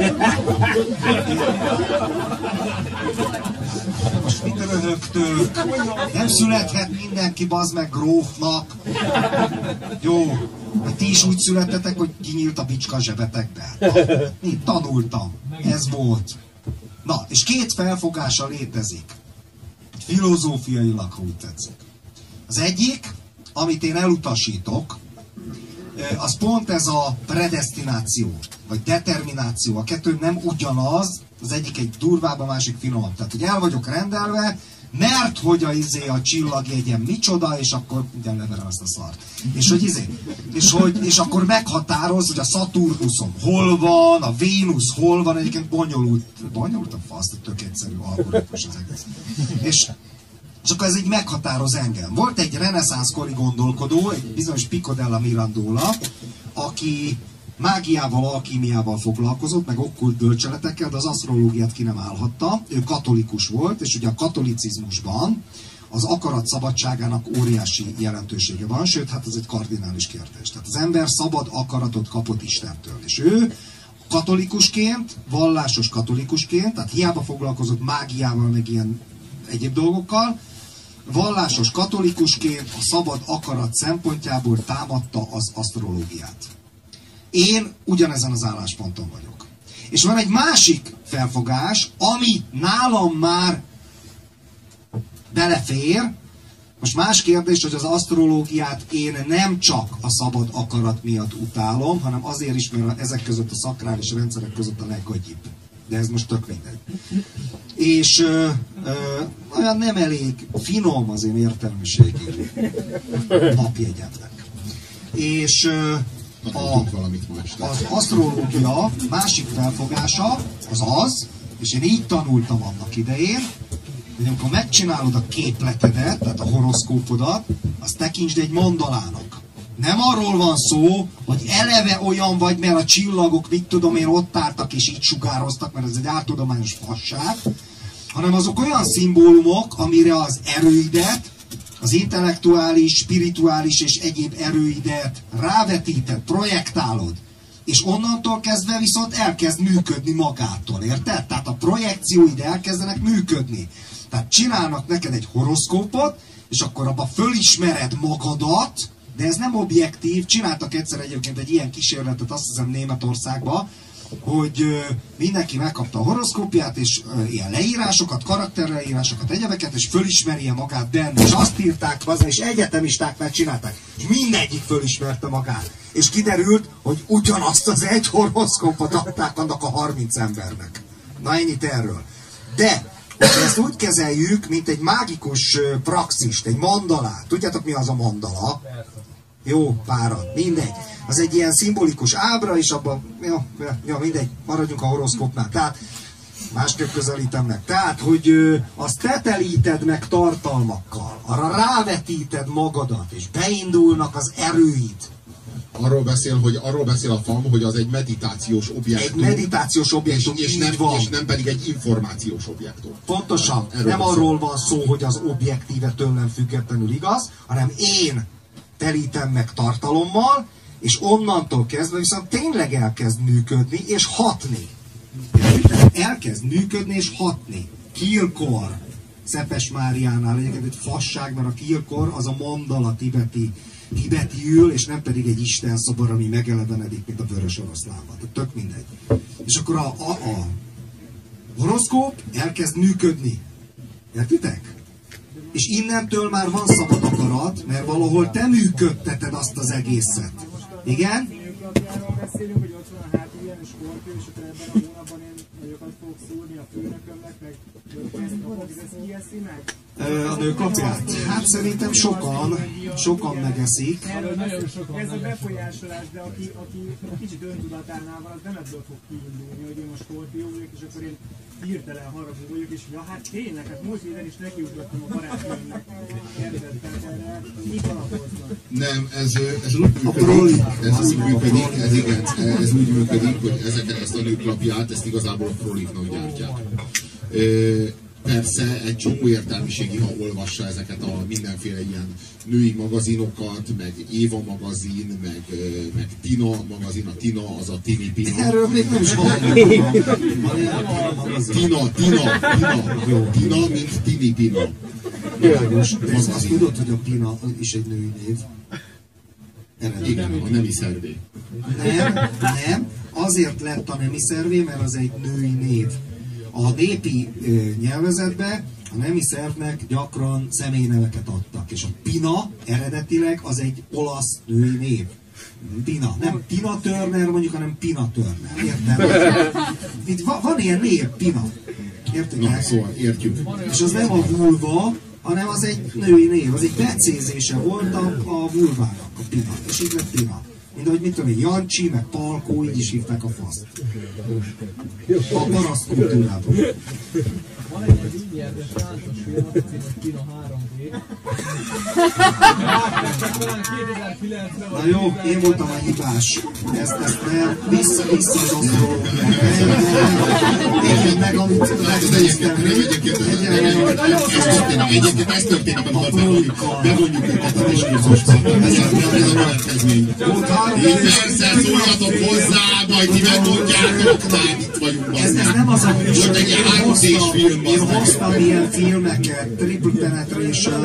Most mit röhögtök? Nem születhet mindenki, bazd meg, grófnak. Jó, hát ti is úgy születtetek, hogy kinyílt a bicska a zsebetekbe. Tanultam, ez volt. Na, és két felfogása létezik. Filozófiailag, ha úgy tetszik. Az egyik, amit én elutasítok, az pont ez a predestináció, vagy determináció. A kettő nem ugyanaz, az egyik egy durvább, a másik finomabb. Tehát, hogy el vagyok rendelve, mert hogy a csillagjegyen micsoda, és akkor ugyan leverem ezt a szart. És akkor meghatároz, hogy a Szaturnuszom hol van, a Vénusz hol van, egyébként bonyolult a fasz, tök egyszerű algoritmus az egész. És akkor ez így meghatároz engem. Volt egy reneszánszkori gondolkodó, egy bizonyos Pico della Mirandola, aki mágiával, alkímiával foglalkozott, meg okkult bölcseletekkel, de az asztrológiát ki nem állhatta. Ő katolikus volt, és ugye a katolicizmusban az akarat szabadságának óriási jelentősége van, sőt, hát ez egy kardinális kérdés. Tehát az ember szabad akaratot kapott Istentől, és ő katolikusként, vallásos katolikusként, tehát hiába foglalkozott mágiával, meg ilyen egyéb dolgokkal, vallásos katolikusként a szabad akarat szempontjából támadta az asztrológiát. Én ugyanezen az állásponton vagyok. És van egy másik felfogás, ami nálam már belefér. Most más kérdés, hogy az asztrológiát én nem csak a szabad akarat miatt utálom, hanem azért is, mert ezek között a szakrális rendszerek között a leggagyibb. De ez most tök mindegy. És olyan nem elég finom az én értelmiségi napjegyemnek. És az asztrológia másik felfogása az, és én így tanultam annak idején, hogy amikor megcsinálod a képletedet, tehát a horoszkópodat, azt tekintsd egy mandalának. Nem arról van szó, hogy eleve olyan vagy, mert a csillagok, mit tudom én, ott álltak és így sugároztak, mert ez egy áltudományos fasság, hanem azok olyan szimbólumok, amire az erőidet, az intellektuális, spirituális és egyéb erőidet rávetíted, projektálod, és onnantól kezdve viszont elkezd működni magától, érted? Tehát a projekcióid elkezdenek működni. Tehát csinálnak neked egy horoszkópot, és akkor abba fölismered magadat, de ez nem objektív. Csináltak egyszer egyébként egy ilyen kísérletet, azt hiszem Németországban, hogy mindenki megkapta a horoszkópját, és ilyen leírásokat, karakterleírásokat, egyebeket, és fölismerje magát benne. És azt írták haza, és egyetemisták megcsinálták. És mindegyik fölismerte magát. És kiderült, hogy ugyanazt az egy horoszkópot adták annak a 30 embernek. Na ennyit erről. De hogyha ezt úgy kezeljük, mint egy mágikus praxist, egy mandalát. Tudjátok, mi az a mandala? Jó, párat, mindegy. Az egy ilyen szimbolikus ábra, és abban, ja, mindegy, maradjunk a horoszkópnál. Tehát, másképp közelítem meg. Tehát, hogy azt tetelíted meg tartalmakkal, arra rávetíted magadat, és beindulnak az erőid. Arról beszél a FAM, hogy az egy meditációs objektum. Egy meditációs objektum, és nem pedig egy információs objektum. Pontosan. Nem arról van szó, hogy az objektíve tőlem függetlenül igaz, hanem én telítem meg tartalommal, és onnantól kezdve viszont tényleg elkezd működni és hatni. Elkezd működni és hatni. Kirkor, Szepes Máriánál egyébként egy fasság, mert a kirkor az a mandala tibetiül, és nem pedig egy Isten szobor, ami megelevenedik, mint a vörös oroszlánban. Tök mindegy. És akkor a horoszkóp elkezd működni. Értitek? És innentől már van szabad akarat, mert valahol te működteted azt az egészet. Igen? Arról beszélünk, hogy ott van a hátul ilyen Skorpió, és akkor ebben a hónapban én nagyokat fogok szúrni a főnökömnek, meg ezt kieszi meg? A nőklapját? Hát szerintem sokan megeszik. Ez a befolyásolás, de aki kicsit öntudatánál van, az nem ebből fog kiindulni, hogy én most Skorpió vagyok, és akkor én hirtelen haragú vagyok, és ja, hát tényleg, hát most héten is nekiugrottam a barátnőmnek. Érzettem erre, mit alapoznak? Nem, ez úgy működik, hogy ezt a nőklapját, ezt igazából a Prolifnak gyártják. Persze egy csomó értelmiségi, ha olvassa ezeket a mindenféle ilyen női magazinokat, meg Éva magazin, meg Tina magazin, a Tina az a Tini Pina. Erről még nem is van. Tina, mint Tini Pina. Most azt tudod, hogy a Pina is egy női név? Igen, a nemi szervé. Nem. Azért lett a nemi szervé, mert az egy női név. A népi nyelvezetben a nemi szervnek gyakran személyneveket adtak, és a Pina eredetileg az egy olasz női név. Pina. Nem Tina Turner mondjuk, hanem Pina Turner. Érted? Itt van ilyen név, Pina. Érted? Na, szóval értjük. És az nem a vulva, hanem az egy női név, az egy becézése volt a vulvának, a Pina. És így lett Pina. Mint ahogy mit tudom én, Jancsi, meg Palkó, így is hívták a faszt. A paraszt kultúrában. Van egy ígyérdes táncos film, azt hiszem, hogy Pina 3D. Talán 2009-ben Na jó, én voltam a hibás. Ezt nem, vissza az asztrológiát. Én meg, amit megnéztem. Egyébként ez történik a mutatban, bevonjuk őket a diskurszusba. Ez a következmény. Persze, szóljatok hozzá, majd ti megmondjátok, már itt vagyunk. Ez nem az a műsor, én hoztam ilyen filmeket, Triple Penetration,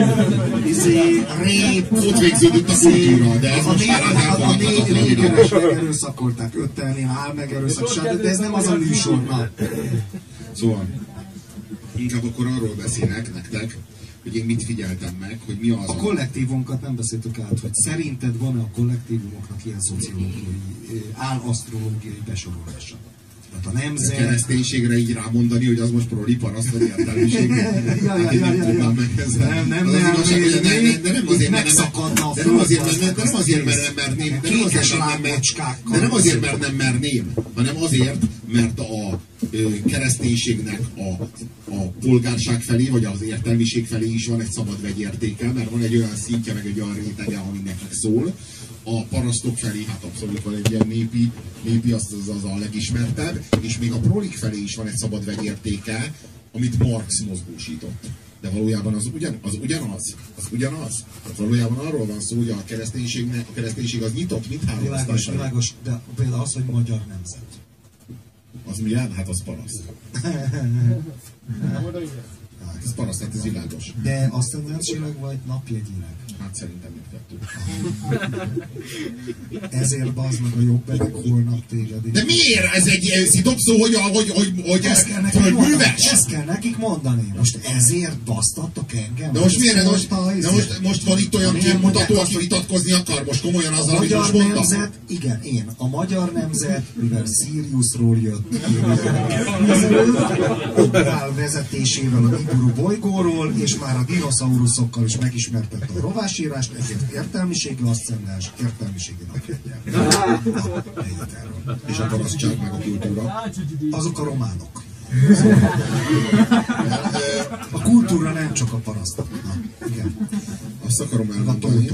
Rape, ott végződött a kultúra, de ez most már a négyeres megerőszakolták, 5-tel áll megerőszak, de ez nem az a műsornak. Szóval, inkább akkor arról beszélek nektek, hogy én mit figyeltem meg, hogy mi az a kollektívunkat nem beszéltük át, hogy szerinted van-e a kollektívumoknak ilyen szociológiai, állasztrológiai besorolása? Tehát a nemzet... A kereszténységre így rámondani, hogy az most proli paraszt vagy értelmiség. Hát én nem tudnám meg ezzel. Nem, de nem azért, megszakadna a de nem azért, mert nem merném. De nem azért, mert nem merném, hanem azért, mert a kereszténységnek a polgárság felé, vagy az értelmiség felé is van egy szabad vegyértéke, mert van egy olyan szintje, meg egy olyan rétege, ami nekik szól. A parasztok felé, hát abszolút van egy ilyen népi az a legismertebb, és még a prolik felé is van egy szabad vegyértéke, amit Marx mozgósított. De valójában az ugyanaz. Hát valójában arról van szó, hogy a kereszténység az nyitott mindhárom osztásra. Világos, de például az, hogy magyar nemzet. Az milyen? Hát az paraszt. Hát ez paraszt, hát ez világos. De aszcendensileg vagy napjegyileg? Hát szerintem mindkettő. Ezért bazd meg a jobbek holnap téged. De miért? Ez egy szitopszó, hogy ez földműves? Ezt kell nekik mondani. Most ezért basztattok engem? De most miért? Most van itt olyan képmutató, aki vitatkozni akar, most komolyan azzal, hogy most mondtam. Nemzet, igen, én. A magyar nemzet, mivel Siriusról jött, Obrál vezetésével a Niburu bolygóról, és már a dinoszauruszokkal is megismertette a rovásírást, ezért értelmiségi aszcendens, értelmiségi napjegyen. És a parasztság meg a kultúra? Azok a románok. A kultúra nem csak a parasztok. Igen. Azt akarom elmondani,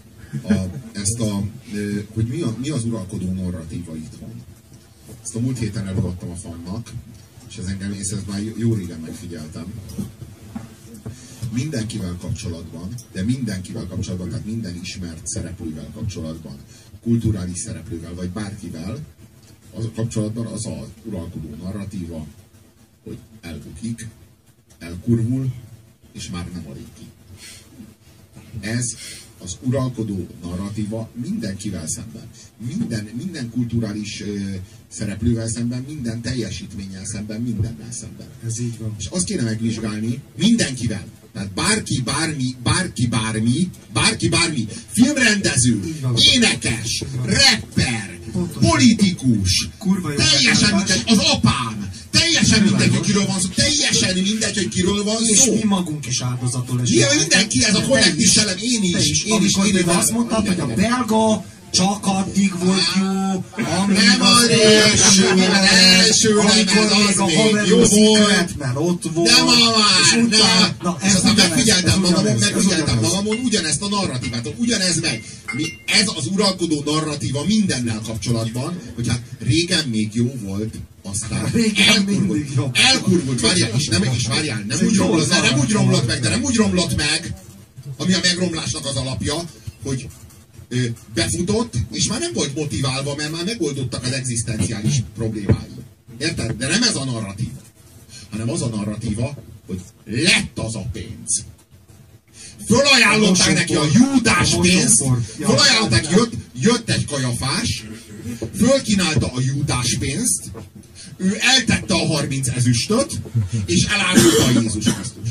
hogy mi az uralkodó narratíva itthon. Ezt a múlt héten előadtam a fannak, és ez engem, és ezt már jó régen megfigyeltem. Mindenkivel kapcsolatban, tehát minden ismert szereplővel kapcsolatban, kulturális szereplővel, vagy bárkivel, az a kapcsolatban az az uralkodó narratíva, hogy elbukik, elkurvul, és már nem alig ki. Ez az uralkodó narratíva mindenkivel szemben. Minden kulturális szereplővel szemben, minden teljesítménnyel szemben, mindennel szemben. Ez így van. És azt kéne megvizsgálni mindenkivel. Tehát bárki bármi, filmrendező, énekes, rapper, politikus, teljesen mindegy, az apám, teljesen mindegy, hogy kiről van szó, teljesen mindegy, hogy kiről van szó. És mi magunk is áldozatul esünk. Ja, mindenki, ez a kollektív szellem, én is. Amikor azt mondtad, hogy a belga csak addig volt jó, amíg nem az első lemez, az még jó volt, mert ott volt. De ma már, nem. És aztán megfigyeltem magamon ugyanezt a narratívát, ugyanez meg. Ez az uralkodó narratíva mindennel kapcsolatban, hogy hát régen még jó volt, aztán elkurvult, várjál, nem úgy romlott meg, ami a megromlásnak az alapja, hogy befutott, és már nem volt motiválva, mert már megoldottak az egzisztenciális problémái. Érted? De nem ez a narratíva, hanem az a narratíva, hogy lett az a pénz. Fölajánlották neki a Júdás pénzt, fölajánlották, jött egy kajafás, fölkínálta a Júdás pénzt, ő eltette a 30 ezüstöt, és elárulta a Jézus Krisztust.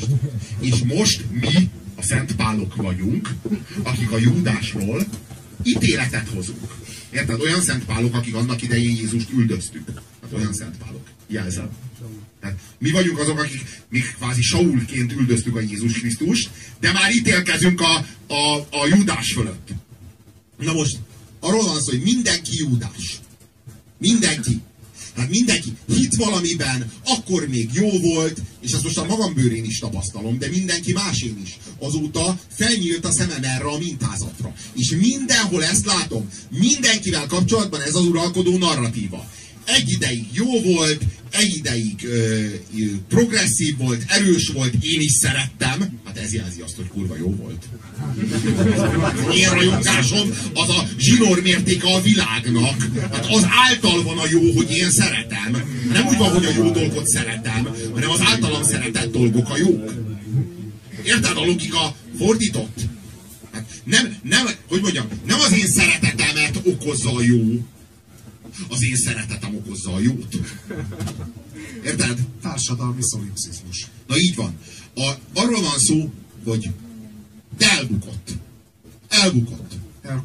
És most mi, a Szent Pálok vagyunk, akik a Júdásról ítéletet hozunk. Érted? Olyan Szent Pálok, akik annak idején Jézust üldöztük. Hát olyan Szent Pálok. Jelzem. Tehát mi vagyunk azok, akik mi kvázi Saulként üldöztük a Jézus Krisztust, de már ítélkezünk a Júdás fölött. Na most, arról van szó, hogy mindenki Júdás. Mindenki. Hát mindenki hitt valamiben, akkor még jó volt, és ezt most a magam bőrén is tapasztalom, de mindenki másén is. Azóta felnyílt a szemem erre a mintázatra. És mindenhol ezt látom. Mindenkivel kapcsolatban ez az uralkodó narratíva. Egy ideig jó volt, egy ideig progresszív volt, erős volt, én is szerettem. Hát ez jelzi azt, hogy kurva jó volt. Én rajongásom az a zsinór mértéke a világnak. Hát az által van a jó, hogy én szeretem. Nem úgy van, hogy a jó dolgot szeretem, hanem az általam szeretett dolgok a jók. Érted, a logika fordított? Hát hogy mondjam, nem az én szeretetemet okozza a jó, az én szeretetem okozza a jót. Érted? Társadalmi szolipszizmus. Na így van. Arról van szó, hogy elbukott. Elbukott.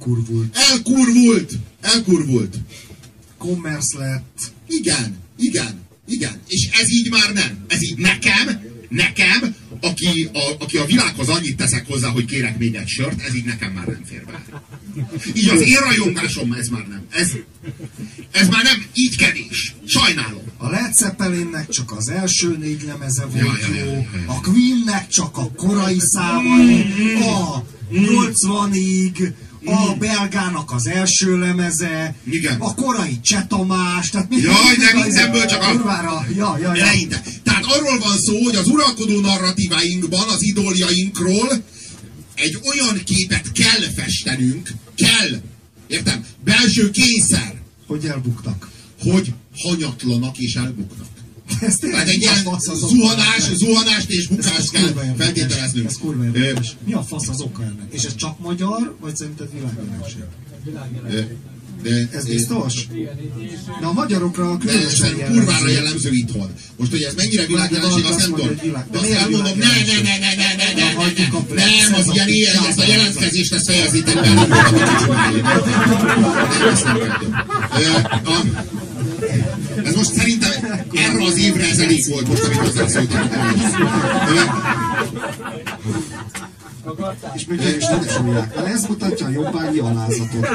Elkurvult. Commerce lett. Igen. És ez így már nem. Ez így nekem, aki a világhoz annyit teszek hozzá, hogy kérek még egy sört, ez így nekem már nem fér be. Így az én rajongásom, ez már nem. Ez már nem, így kevés. Sajnálom. A Led Zeppelinnek csak az első 4 lemeze volt jó, a Queennek csak a korai számai, a 80-ig, a Belgának az első lemeze, igen. A korai Cseh Tamás, tehát de mindenből csak a kurvára. Eleinte. Tehát arról van szó, hogy az uralkodó narratíváinkban, az idoljainkról egy olyan képet kell festenünk, értem, belső kényszer, hogy elbuktak. Hogy hanyatlanak és elbuknak. Tehát egy ilyen zuhanást és bukást kell feltételeznünk. Ez kurva érdekes. Mi a fasz az oka ennek? És ez csak magyar, vagy szerinted világjelenség? Ez biztos? De a magyarokra különösen jellemző. Kurvára jellemző itthon. Most, hogy ez mennyire világjelenség, azt nem tudom. De azt elmondom, nem, az ilyen ilyen, ezt a jelentkezést, ezt fejezzétek be. Nem, ezt nem tudom. Ez most szerintem erre az évre ez elég volt most, amit hozzászóltam. És még is nem súlyák. Ez mutatja a jobbágyi alázatot.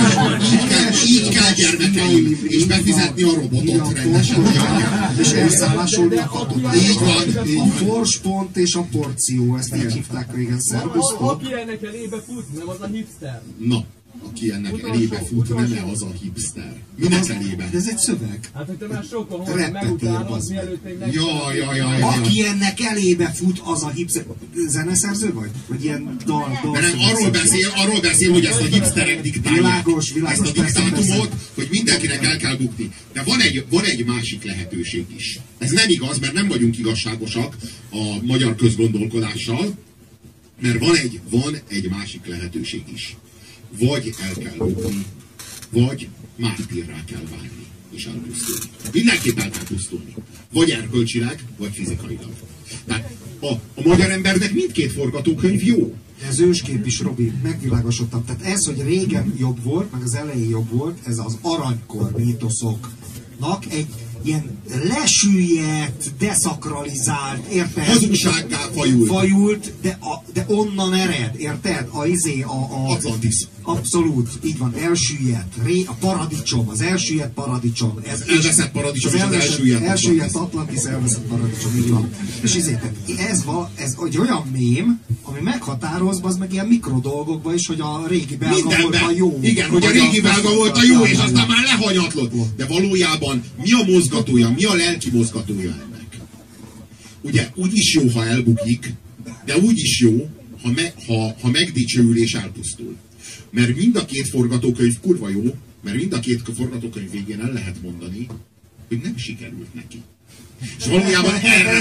Így kell gyermekeim, és befizetni a robotot rendesen. És elszállásolni a katonát. Így van. A forspont és a porció, ezt így hívták régen, szervusztok. Aki ennek elébe fut, nem az a hipster. Na. Aki ennek elébe fut, nem az a hipster. Minek elébe? De ez egy szöveg. Hát, hogy te már sokkal hozzá megutálod, mielőtt még meg... Jaj. Aki ennek elébe fut, az a hipster. Zeneszerző vagy? Vagy ilyen dal... De nem, arról beszél, hogy ezt a hipsterek diktálják. Világos, ezt a diktátumot, hogy mindenkinek el kell bukni. De van egy másik lehetőség is. Ez nem igaz, mert nem vagyunk igazságosak a magyar közgondolkodással, mert van egy másik lehetőség is. Vagy el kell bukni, vagy mártírrá kell válni, és elpusztulni. Mindenképp el kell pusztulni. Vagy erkölcsileg, vagy fizikailag. Tehát a magyar embernek mindkét forgatókönyv jó. Ez őskép is, Robi, megvilágosodtam. Tehát ez, hogy régen jobb volt, meg az elején jobb volt, ez az aranykor mítoszoknak egy ilyen lesüllyedt, deszakralizált, érted? Hazugsággá fajult, de onnan ered, érted? Atlantis. Abszolút, így van, elsüllyedt. A paradicsom, az elsüllyedt paradicsom. Elveszett paradicsom, és az elsüllyedt Atlantis, elveszett paradicsom, így van. És ez egy olyan mém, ami meghatároz, az meg ilyen mikrodolgokban is, hogy a régi belga volt a jó. Igen, hogy a régi belga volt a jó, és aztán már lehanyatlott. De valójában mi a mozgatója, mi a lelki mozgatója ennek? Ugye, úgy is jó, ha elbukik, de úgy is jó, ha megdicsőül és elpusztul. Mert mind a két forgatókönyv kurva jó, mert mind a két forgatókönyv végén el lehet mondani, hogy nem sikerült neki. És valójában erre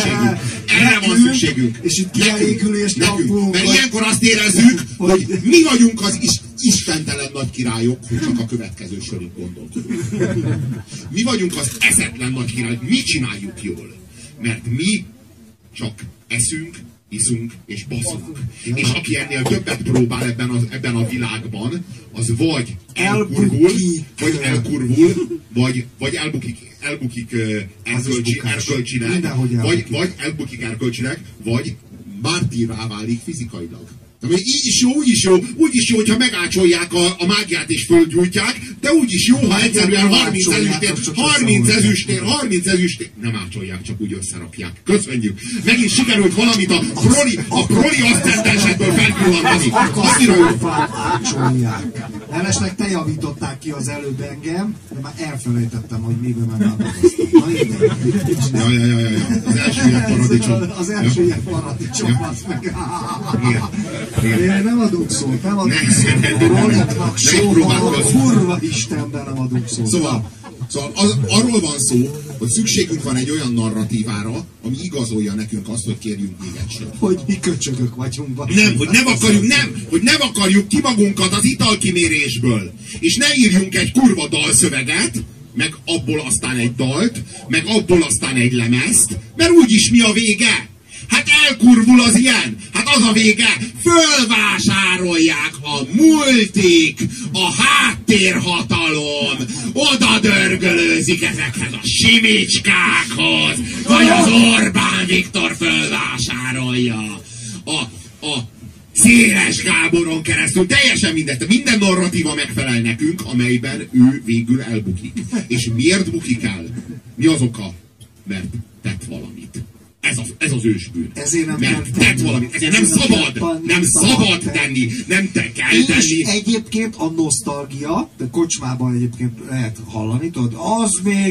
van szükségünk. És itt kielégülést kapunk. Mert ilyenkor azt érezzük, hogy mi vagyunk az istentelen nagy királyok, hogy csak a következő sorig gondolkodunk. Mi vagyunk az eszetlen nagy királyok, mi csináljuk jól. Mert mi csak eszünk, iszunk és baszunk. És aki ennél többet próbál ebben a világban, az vagy elkurvul, vagy elbukik erkölcsileg, vagy elbukik erkölcsileg, vagy mártírrá válik fizikailag. Így is jó, hogyha megácsolják a mágiát és földgyújtják, de úgy is jó, ha egyszerűen 30 ezüstér, nem ácsolják, csak úgy összerakják. Köszönjük! Megint sikerült valamit a proli aszcendensetből felpillantani. Annyira jó! Ácsolják. Mellesleg te javították ki az előbb engem, de már elfelejtettem, hogy miben megállapodoztam. Na Ja. Az első ilyen paradicsom. Az első ilyen paradicsom, az meg. Én nem adok szót. Roliknak soha, kurva Istenben nem adok szót. Szóval arról van szó, hogy szükségünk van egy olyan narratívára, ami igazolja nekünk azt, hogy kérjünk még egy sört. Hogy mi köcsögök vagyunk. Hogy nem akarjuk ki magunkat az italkimérésből. És ne írjunk egy kurva dalszöveget, meg abból aztán egy dalt, meg abból aztán egy lemezt, mert úgyis mi a vége? Hát elkurvul az ilyen! Hát az a vége! Fölvásárolják a multik, a háttérhatalom, oda dörgölőzik ezekhez a simicskákhoz, vagy az Orbán Viktor fölvásárolja a Széles Gáboron keresztül, teljesen minden narratíva megfelel nekünk, amelyben ő végül elbukik. És miért bukik el? Mi az oka? Mert tett valamit. Ez az ősbűn. Mert tett valamit. Ezért nem szabad tenni. Nem te kell tenni. És egyébként a nosztalgia, de kocsmában egyébként lehet hallani, tudod, az még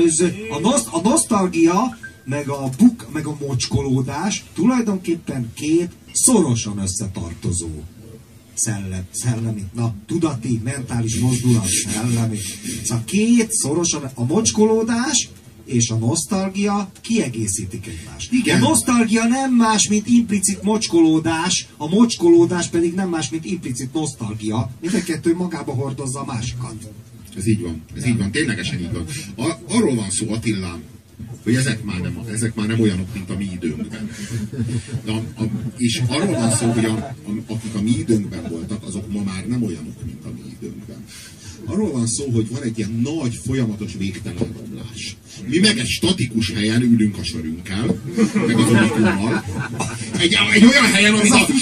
a nosztalgia, meg a mocskolódás tulajdonképpen két szorosan összetartozó szellemi, tudati, mentális mozdulat, szellemi. Szóval két szorosan, a mocskolódás és a nosztalgia kiegészítik egymást. Igen. A nosztalgia nem más, mint implicit mocskolódás, a mocskolódás pedig nem más, mint implicit nosztalgia. Mind a kettő magába hordozza a másikat. Ez így van, ténylegesen így van. Arról van szó, Attilám, hogy ezek már nem olyanok, mint a mi időnkben. És arról van szó, hogy akik a mi időnkben voltak, azok ma már nem olyanok, mint a mi időnkben. Arról van szó, hogy van egy ilyen nagy, folyamatos, végtelen romlás. Mi meg egy statikus helyen ülünk a sörünkkel, meg az unikummal. Egy olyan helyen, amit az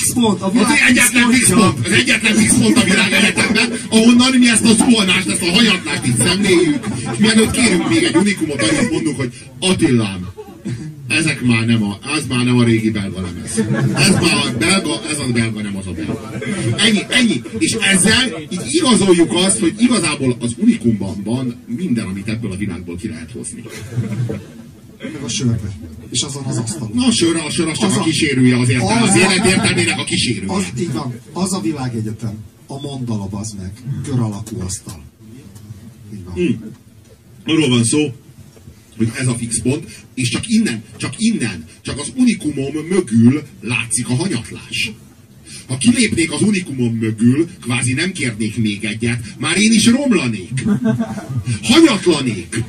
egyetlen fix pont a világegyetemben, ahonnan mi ezt a zuhanást, ezt a hanyatlást itt szemléljük, és mielőtt kérünk még egy unikumot, annyit mondunk, hogy Attilám, ez már nem a régi belga lemez. Ez a belga, nem az a belga. Ennyi. És ezzel így igazoljuk azt, hogy igazából az unikumban van minden, amit ebből a világból ki lehet hozni. Meg a sörbe. És azon az asztalon. Na a sör az csak a kísérője az élet értelmének a kísérője. Így van. Az a világegyetem. A mandala, bazd meg. Kör alakú asztal. Így van. Arról van szó, hogy ez a fix pont, és csak az unikumom mögül látszik a hanyatlás. Ha kilépnék az unikumom mögül, kvázi nem kérnék még egyet, már én is romlanék. Hanyatlanék.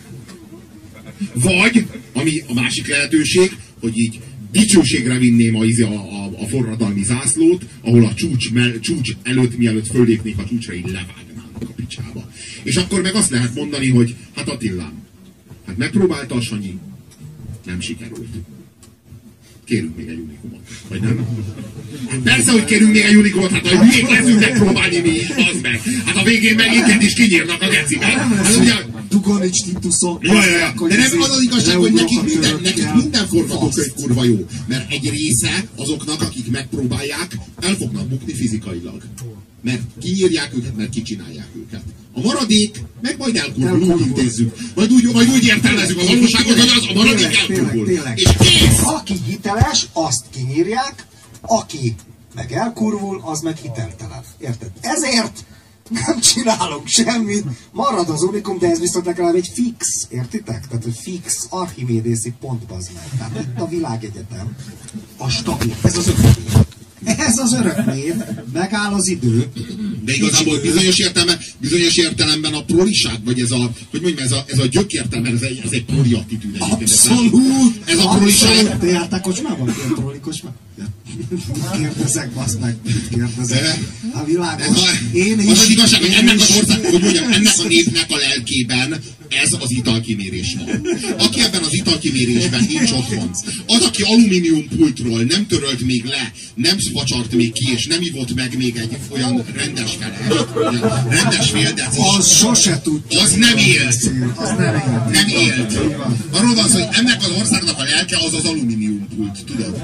Vagy, ami a másik lehetőség, hogy így dicsőségre vinném a forradalmi zászlót, ahol a csúcs előtt, mielőtt föllépnék a csúcsra, így levágnánk a picsába. És akkor meg azt lehet mondani, hogy hát Attilám, hát megpróbálta a Sanyi, nem sikerült. Kérünk még egy unikumot. Vagy nem? Persze, hogy kérünk még egy unikumot, hát a hülyék leszünk megpróbálni mi is, az meg. Hát a végén meg minket is kinyírnak a gecibe. Dugonics Tituszok. De nem az az igazság, hogy nekik minden forgatókönyv kurva jó. Mert egy része azoknak, akik megpróbálják, el fognak bukni fizikailag. Mert kinyírják őket, mert kicsinálják őket. A maradék, meg majd elkurvul, úgy intézzük. Majd úgy értelmezzük a valóságot, hogy az a maradék elkurvul. És kész! Aki hiteles, azt kinyírják, aki meg elkurvul, az meg hiteltelen. Érted? Ezért nem csinálunk semmit, marad az unikum, de ez viszont legalább egy fix, értitek? Tehát egy fix archimédészi pont, bazd meg. Tehát itt a világegyetem, a stabil, ez az örökmény. Ez az örökmény, megáll az idő, De igazából bizonyos értelemben a proliság, vagy ez a, hogy mondjam, ez a gyökértelme, ez egy proli attitűd. Abszolút! Ez a proliság. Te jártál kocsmában? Ilyen proli kocsmában? Kérdezek, bassz meg, kérdezek. A világos. Én is. Az igazság, hogy ennek az ország, hogy mondjam, ennek a népnek a lelkében ez az italkimérés van. Aki ebben az italkimérésben nincs otthon, az, aki alumíniumpultról nem törölt még le, nem facsart még ki, és nem ivott meg még egy olyan rendes felest, rendes féldecis, az sose tudja. Az nem élt. Az nem élt. Nem élt. Arról van szó, hogy ennek az országnak a lelke az az alumíniumpult, tudod?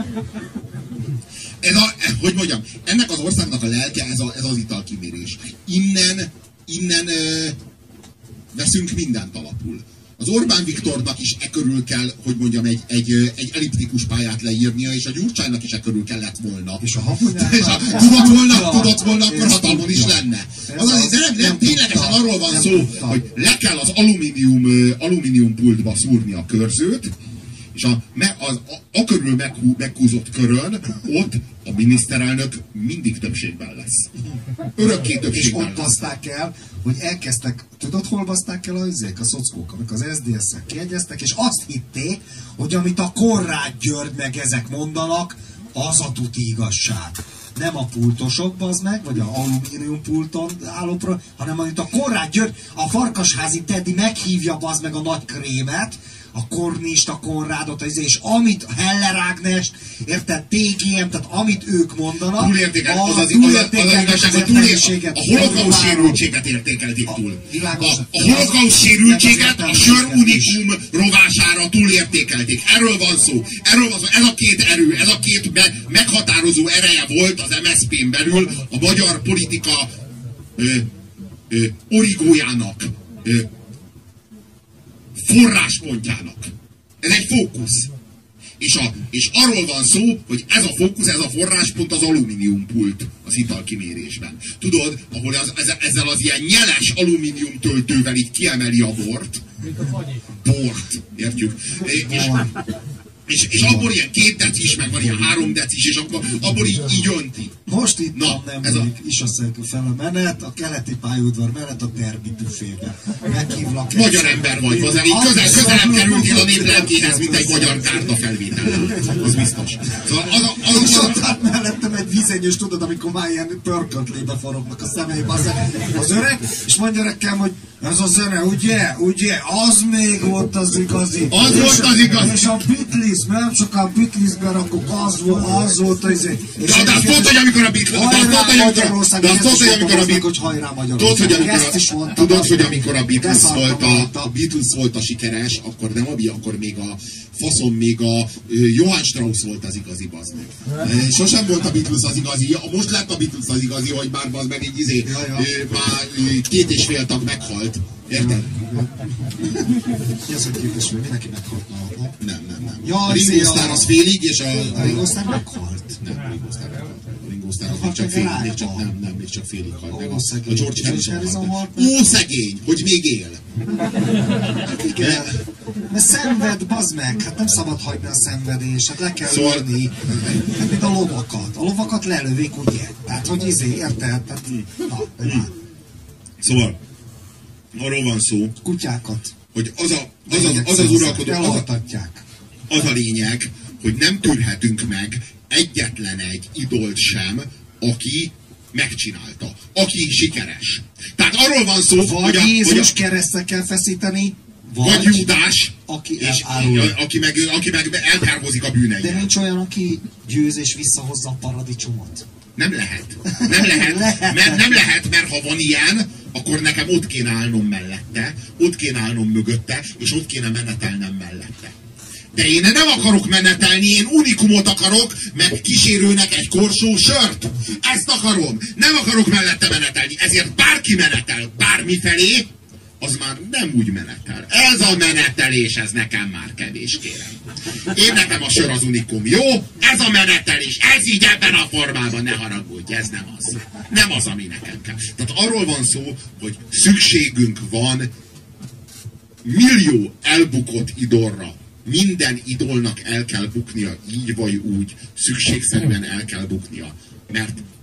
Hogy mondjam, ennek az országnak a lelke ez az italkimérés. Innen veszünk mindent alapul. Az Orbán Viktornak is körül kell, hogy mondjam, egy elliptikus pályát leírnia, és a Gyurcsánynak is körül kellett volna. És a Habonyának tudott volna, akkor hatalmon is lenne. Nem, ténylegesen arról van szó, hogy le kell az alumíniumpultba szúrni a körzőt, és a körül meghúzott körön ott a miniszterelnök mindig többségben lesz. Örökké többségben lesz. És ott baszták el, hogy elkezdtek, tudod, hol baszták el a szockók, amik az SZDSZ-ek kiegyeztek, és azt hitték, hogy amit a Konrád György meg ezek mondanak, az a tuti igazság. Nem a pultosok, bazd meg, vagy a alumínium pulton állópra, hanem amit a Konrád György, a Farkasházi Teddy meghívja, bazd meg a nagy krémet, a Kornist, a Konrádot, és amit Heller Ágnest, érted, TGM, tehát amit ők mondanak, az igazság, hogy a holokauszt sérültséget értékelték túl. A holokauszt sérültséget a sör unikum rovására túlértékelték. Erről van szó. Ez a két erő, ez a két meghatározó ereje volt az MSZP-n belül a magyar politika origójának, forráspontjának. Ez egy fókusz. És arról van szó, hogy ez a fókusz, ez a forráspont az alumíniumpult az italkimérésben. Tudod, ahol ezzel az ilyen nyeles alumíniumtöltővel így kiemeli a bort. Bort, értjük. És abból ilyen 2 decis, meg van ilyen 3 decis, és akkor abból így önti. Most itt nemrég Isaszeg fel a menet, a keleti pályaudvar mellett a Derby büfébe. Meghívlak. Magyar ember vagy, az így közelebb kerültél a nép lelkéhez, mint egy magyar kárta felvétel. Az biztos. És ott hát mellettem egy vízenyős, tudod, amikor már ilyen pörköntlébe forognak a szemeibe az öreg, és mondja nekem, hogy ez a zene, ugye, az még volt az igazi. Az volt az igazi. És a Beatles, nem csak a Beatlesben rakok, az volt az izé. De azt tudod, hogy amikor a Beatles, tudod, hogy amikor a Beatles volt a sikeres, akkor nem akkor még a faszom, még a Johann Strauss volt az igazi, bazd meg. Sosem volt a Beatles az igazi, most lett a Beatles az igazi, hogy már bazd meg egy már 2,5 tag meghalt. Érted? Mi az, hogy 2,5? Mindenki meghalt ma. Nem. A Ringo Starr az félig, és a Ringo Starr meghalt. Nem, a Ringo Starr meghalt. A Ringo Starr az még csak félig, még csak félig halt meg. A George Harrison halt. Ó, szegény, hogy még él. Hát igen. Mert szenved, bazd meg, hát nem szabad hagyni a szenvedést, hát le kell ülni. Hát mint a lovakat. A lovakat lelövik, ugye? Tehát, hogy érted? Tehát, Szóval, arról van szó, kutyákat, hogy az az uralkodó, az a lényeg, hogy nem tűrhetünk meg egyetlen egy idolt sem, aki megcsinálta, aki sikeres. Tehát arról van szó, vagy Jézus keresztre kell feszíteni, vagy Júdás, aki meg elkárhozik a bűnei. De nincs olyan, aki győz és visszahozza a paradicsomot. Nem lehet. Nem lehet, mert ha van ilyen, akkor nekem ott kéne állnom mellette, ott kéne állnom mögötte, és ott kéne menetelnem mellette. De én nem akarok menetelni, én unikumot akarok, meg kísérőnek egy korsó sört. Ezt akarom. Nem akarok mellette menetelni. Ezért bárki menetel bármifelé, az már nem úgy menetel. Ez a menetelés, ez nekem már kevés, kérem. Én nekem a sör az unikum, jó? Ez a menetelés, ez így ebben a formában, ne haragudj, ez nem az. Nem az, ami nekem kell. Tehát arról van szó, hogy szükségünk van millió elbukott idolra. Minden idolnak el kell buknia, így vagy úgy. Szükségszerűen el kell buknia. Mert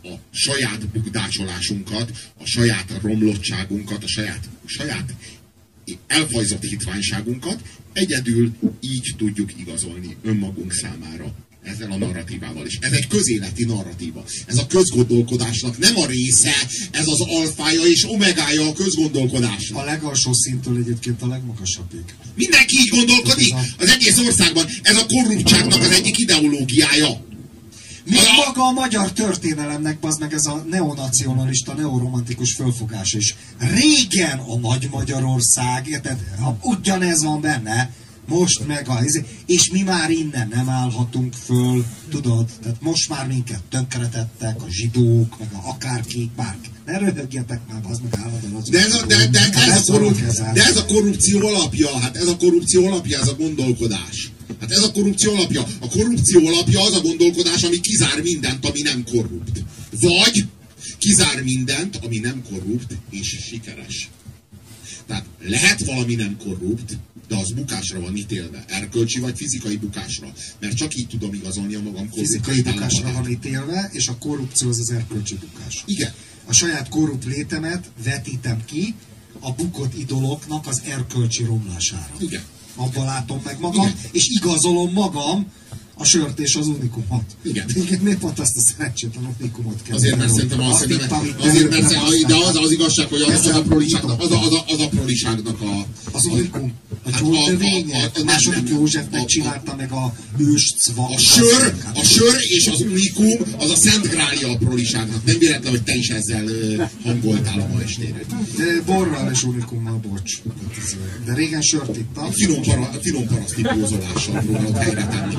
a saját bukdácsolásunkat, a saját romlottságunkat, a saját elfajzott hitványságunkat egyedül így tudjuk igazolni önmagunk számára. Ezzel a narratívával is. Ez egy közéleti narratíva. Ez a közgondolkodásnak nem a része, ez az alfája és omegája a közgondolkodásnak. A legalsó szintől egyébként a legmagasabbig. Mindenki így gondolkodik az egész országban. Ez a korruptságnak az egyik ideológiája. Maga a magyar történelemnek, az meg ez a neonacionalista, neoromantikus fölfogás is. Régen a Nagy Magyarország, érted? Ugyanez van benne. Most meg és mi már innen nem állhatunk föl, tudod? Tehát most már minket tönkretettek a zsidók, meg a akárkik, bárki. Ne röhögjetek már, az meg állandóan az. De ez a korrupció alapja, hát ez a korrupció alapja, ez a gondolkodás. Hát ez a korrupció alapja. A korrupció alapja az a gondolkodás, ami kizár mindent, ami nem korrupt. Vagy kizár mindent, ami nem korrupt és sikeres. Tehát lehet valami nem korrupt, de az bukásra van ítélve. Erkölcsi vagy fizikai bukásra. Mert csak így tudom igazolni a magam korrupt. Fizikai bukásra van ítélve, és a korrupció az erkölcsi bukás. Igen. A saját korrupt létemet vetítem ki a bukott idoloknak az erkölcsi romlására. Igen. Abban látom meg magam, igen. És igazolom magam a sört és az unikumot. Igen. Miért pont azt a szerencsétlen unikumot kell? Azért, mert szerintem de az igazság, hogy az a proliságnak a... Az unikum. A gyógynövénye. A második Józsefnek csinálta meg a ős cvak. A sör és az unikum, az a szent grálja a proliságnak. Nem véletlen, hogy te is ezzel hangoltál a ma estére. De borral és unikummal, bocs. De régen sört ittam. Finom paraszti pózolással próbálod helyre tenni.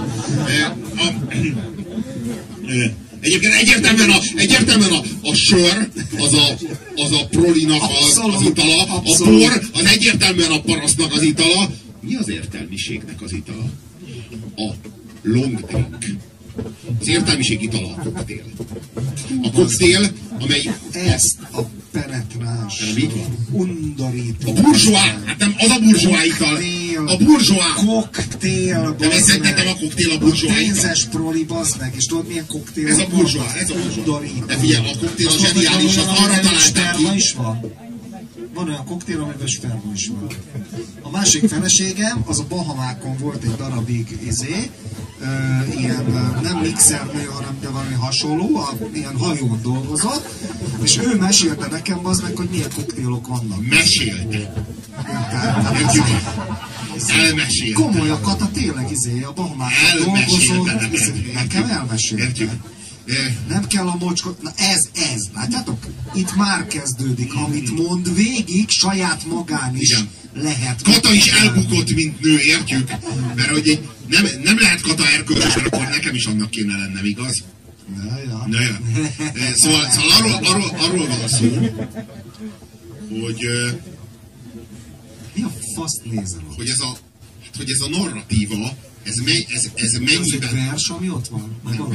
Egyébként egyértelműen a sör az a prolinak az itala, a bor az egyértelműen a parasztnak az itala. Mi az értelmiségnek az itala? A long drink. Az értelmiség itala a koktél. A koktél, amely... Ezt a penetráns, undorító. A burzsóá, hát nem, az a burzsóá ital. A burzsóá. Koktél, bazd meg. Nem a koktél, a burzsóá ital. Pénzes proli, bazd meg. És tudod milyen koktél? Ez a burzsóá, ez a burzsóá. De figyelj, a koktél a zseniális, az arra találták ki. Is van. Van olyan koktél, amiben sperma is van. A másik feleségem, az a Bahamákon volt egy darabig ilyen nem mixernő, hanem de valami hasonló, ilyen hajón dolgozott, és ő mesélte nekem az meg, hogy milyen koktélok vannak. Mesélte. Elmesélte. Komolyakat, a tényleg a Bahamákon dolgozott. Nekem elmesélte. Nem kell a mocskot. Na ez. Látjátok? Itt már kezdődik. Amit mond végig, saját magán is igen. Lehet. Kata is elbukott, mint nő, értjük? Mert hogy nem lehet Kata erkölcsös, mert akkor nekem is annak kéne lennem, igaz? Na ja. Szóval arról van szó, hogy... Mi a faszt nézel? Hogy ez a narratíva, ez mennyiben... Ez egy vers, ami ott van?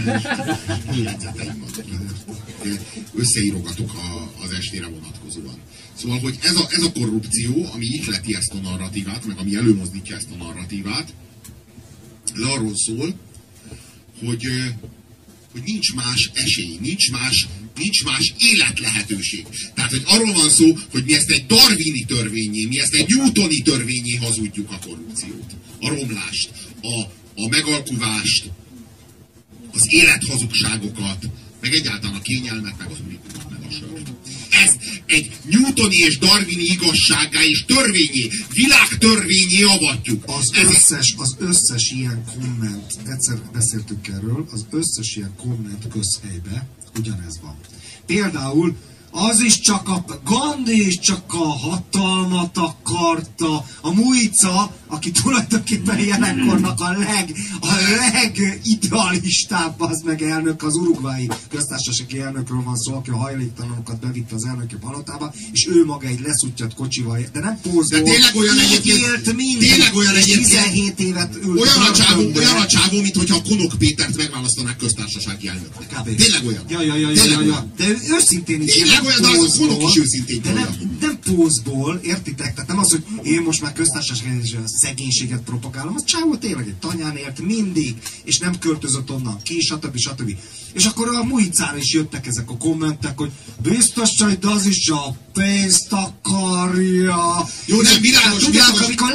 Összeírogatok az estére vonatkozóan. Szóval, hogy ez a korrupció, ami ihleti ezt a narratívát, meg ami előmozdítja ezt a narratívát, ez arról szól, hogy nincs más esély, nincs más életlehetőség. Tehát, hogy arról van szó, hogy mi ezt egy darwini törvényé, mi ezt egy newtoni törvényé hazudjuk a korrupciót, a romlást, a megalkuvást, az élethazugságokat, meg egyáltalán a kényelmet, meg az unikumot, meg a sört. Ez egy newtoni és darwini igazsággá és törvényé, világtörvényé avatjuk. Az összes ilyen komment, egyszer beszéltünk erről, az összes ilyen komment közhelybe ugyanez van. Például az is csak Gandhi is csak a hatalmat akarta, a Mujica, aki tulajdonképpen jelenkornak a legidealistább az meg elnök, az uruguayi köztársasági elnökről van szó, aki a hajléktalanokat bevitte az elnöki palotába, és ő maga egy leszuttyat kocsival, de nem pózol. De tényleg olyan egyébként, 17 évet ült. Olyan a csávó, mint hogyha a Konok Pétert megválasztanák köztársasági elnöknek. Tényleg olyan. Ja. De őszintén is. Tényleg olyan, de az Konok is őszintén olyan. Nem pózból, értitek? Tehát nem az, hogy én most már köztársasági szegénységet propagálom. Az csávó tényleg egy tanyán élt mindig, és nem költözött onnan ki, stb. És akkor a Muicára is jöttek ezek a kommentek, hogy biztos csaj, de az is a pénzt akarja. Jó, nem, világos. Amikor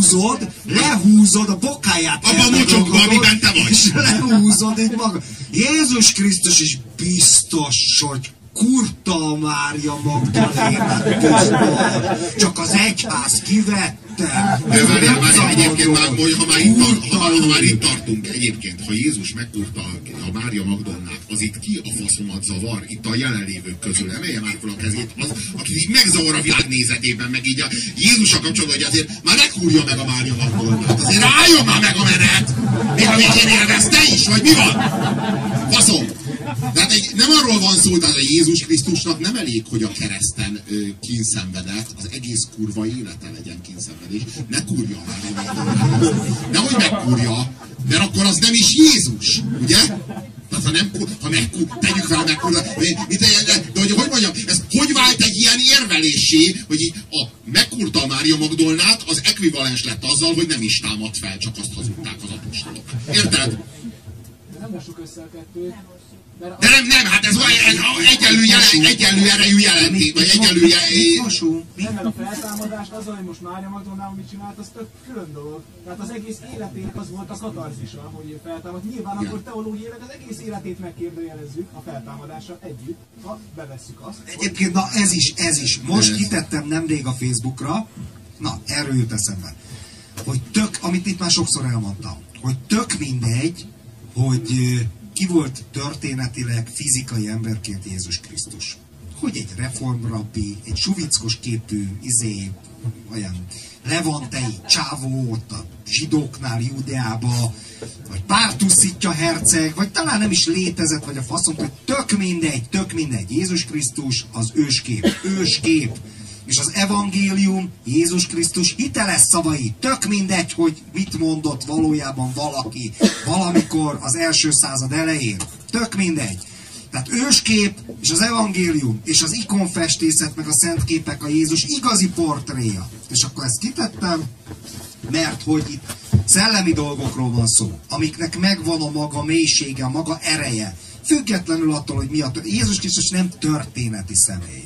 lehúzod a bokáját. Abban a mocsokban, amiben te vagy. És lehúzod így maga. Jézus Krisztus is biztos, hogy kurta Mária Magdalénát közben. Csak az egyház kivette. Várjál, egyébként ha már itt tartunk, egyébként, ha Jézus megkurta a Mária Magdolnát, az itt ki a faszomat zavar, itt a jelenlévők közül, emelje már fel a kezét, az, aki így megzavar a világ nézetében, meg így a Jézussal kapcsolatban, hogy azért már ne kurja meg a Mária Magdolnát, azért álljon már meg a menet! Még a végén élvez te is, vagy mi van? Faszom! Tehát nem arról van szó, hogy a Jézus Krisztusnak nem elég, hogy a kereszten kínszenvedett, az egész kurva élete legyen kínszenvedés. Ne kurja a Mária Magdolnát. Nehogy megkurja, mert akkor az nem is Jézus, ugye? Tehát tegyük fel a megkurva. De hogy mondjam, ez hogy vált egy ilyen érvelésé, hogy így megkurta a Mária Magdolnát, az ekvivalens lett azzal, hogy nem is támad fel, csak azt hazudták az apostolok. Érted? Nem mossuk össze a kettőt. De nem, hát ez egyenlő erejű jelentés, vagy egyenlő nem, mert a feltámadást azzal, hogy most Mária Magdolnával mit csinált, az tök külön dolog. Tehát az egész életének az volt a katarzisa, hogy ő feltámad. Nyilván akkor teológiailag az egész életét megkérdőjelezzük a feltámadással együtt, ha bevesszük azt. Egyébként, na ez is. Most kitettem nemrég a Facebookra, na erről jut eszembe, hogy amit itt már sokszor elmondtam, hogy tök mindegy, hogy ki volt történetileg, fizikai emberként Jézus Krisztus. Hogy egy reformrabbi, egy suvickos képű, olyan levantei csávó ott a zsidóknál, Judeába, vagy Pártuszitja herceg, vagy talán nem is létezett, vagy a faszom, hogy tök mindegy. Jézus Krisztus az őskép. És az evangélium, Jézus Krisztus hiteles szavai, tök mindegy, hogy mit mondott valójában valaki valamikor az első század elején. Tök mindegy. Tehát őskép és az evangélium és az ikonfestészet meg a szent képek a Jézus igazi portréja. És akkor ezt kitettem, mert hogy itt szellemi dolgokról van szó, amiknek megvan a maga mélysége, a maga ereje. Függetlenül attól, hogy mi a Jézus Krisztus nem történeti személy.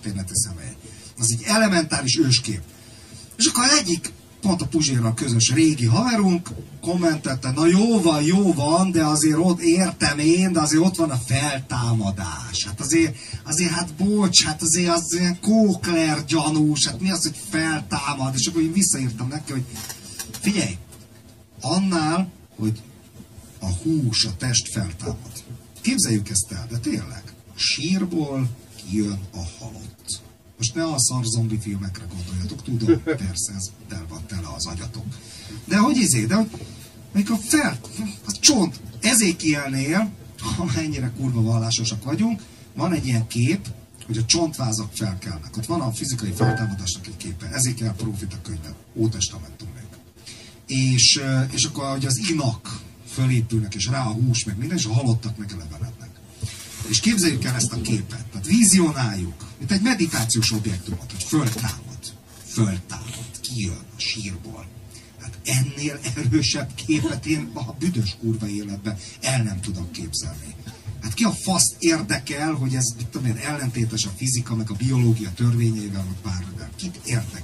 Az egy elementáris őskép. És akkor egyik, pont a Puzsérral közös régi haverunk kommentette, na jó van, de azért ott értem én, de azért ott van a feltámadás. Hát azért hát bocs, hát azért az ilyen Kókler gyanús, hát mi az, hogy feltámad? És akkor én visszaírtam neki, hogy figyelj, annál, hogy a hús, a test feltámad. Képzeljük ezt el, de tényleg, a sírból kijön a halott. Most ne a szar zombi filmekre gondoljatok, tudom, persze, ez van tele az agyatok. De hogy amikor a csont, Ezékielnél, amennyire kurva vallásosak vagyunk, van egy ilyen kép, hogy a csontvázak felkelnek. Ott van a fizikai feltámadásnak egy képe, Ezékiel prófita könyve, Ótestamentum még. És akkor, hogy az inak fölépülnek, és rá a hús, meg minden, és a halottak megelevenednek. És képzeljük el ezt a képet, tehát vizionáljuk, mint egy meditációs objektumot, hogy föltámad, kijön a sírból. Hát ennél erősebb képet én a büdös kurva életben el nem tudom képzelni. Hát ki a faszt érdekel, hogy ez ellentétes a fizika, meg a biológia törvényeivel, meg bármivel. Kit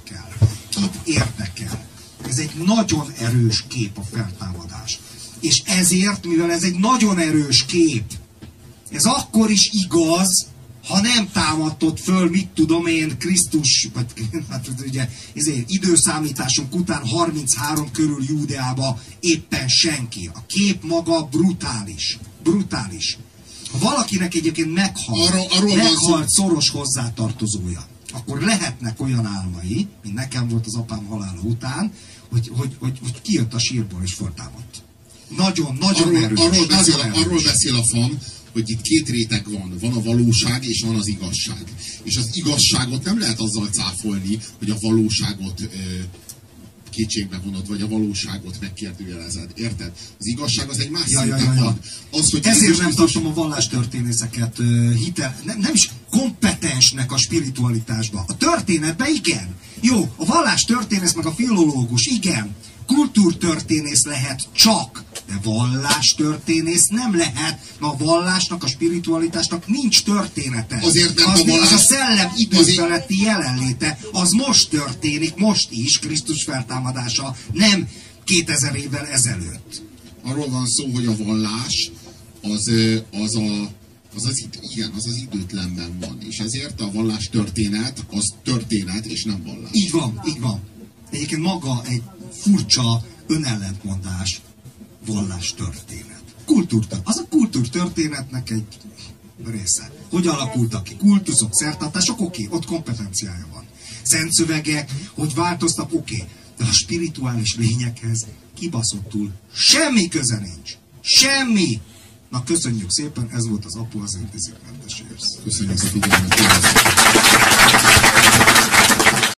érdekel? Ez egy nagyon erős kép a feltámadás. És ezért, mivel ez egy nagyon erős kép, ez akkor is igaz, ha nem támadtott föl, mit tudom én, Krisztus, vagy hát ugye időszámításunk után 33 körül Júdeába éppen senki. A kép maga brutális. Ha valakinek egyébként meghalt szoros hozzátartozója, akkor lehetnek olyan álmai, mint nekem volt az apám halála után, hogy kijött a sírból és föltámadt. Nagyon erős. Arról beszél a FAM, hogy itt két réteg van. Van a valóság és van az igazság. És az igazságot nem lehet azzal cáfolni, hogy a valóságot kétségbe vonod, vagy a valóságot megkérdőjelezed. Érted? Az igazság az egy más szinten van. Az, hogy ezért nem tartom a vallástörténészeket nem is kompetensnek a spiritualitásba. A történetben igen. Jó, a vallástörténész meg a filológus, igen. Kultúrtörténész lehet csak, de vallástörténész nem lehet, mert a vallásnak, a spiritualitásnak nincs története. Azért nem az, a vallás... az a szellem időfeletti jelenléte, az most történik, most is, Krisztus feltámadása, nem 2000 évvel ezelőtt. Arról van szó, hogy a vallás az időtlenben van, és ezért a vallás történet, az történet, és nem vallás. Így van, így van. Egyébként maga egy furcsa önellentmondás, vallástörténet. Az a kultúrtörténetnek egy része. Hogy alakultak ki? Kultuszok, szertartások, oké, ott kompetenciája van. Szent szövegek, hogy változtak, oké. De a spirituális lényekhez kibaszottul semmi köze nincs. Semmi! Na köszönjük szépen, ez volt az Apu azért iszik mentesért. Köszönjük a figyelmet.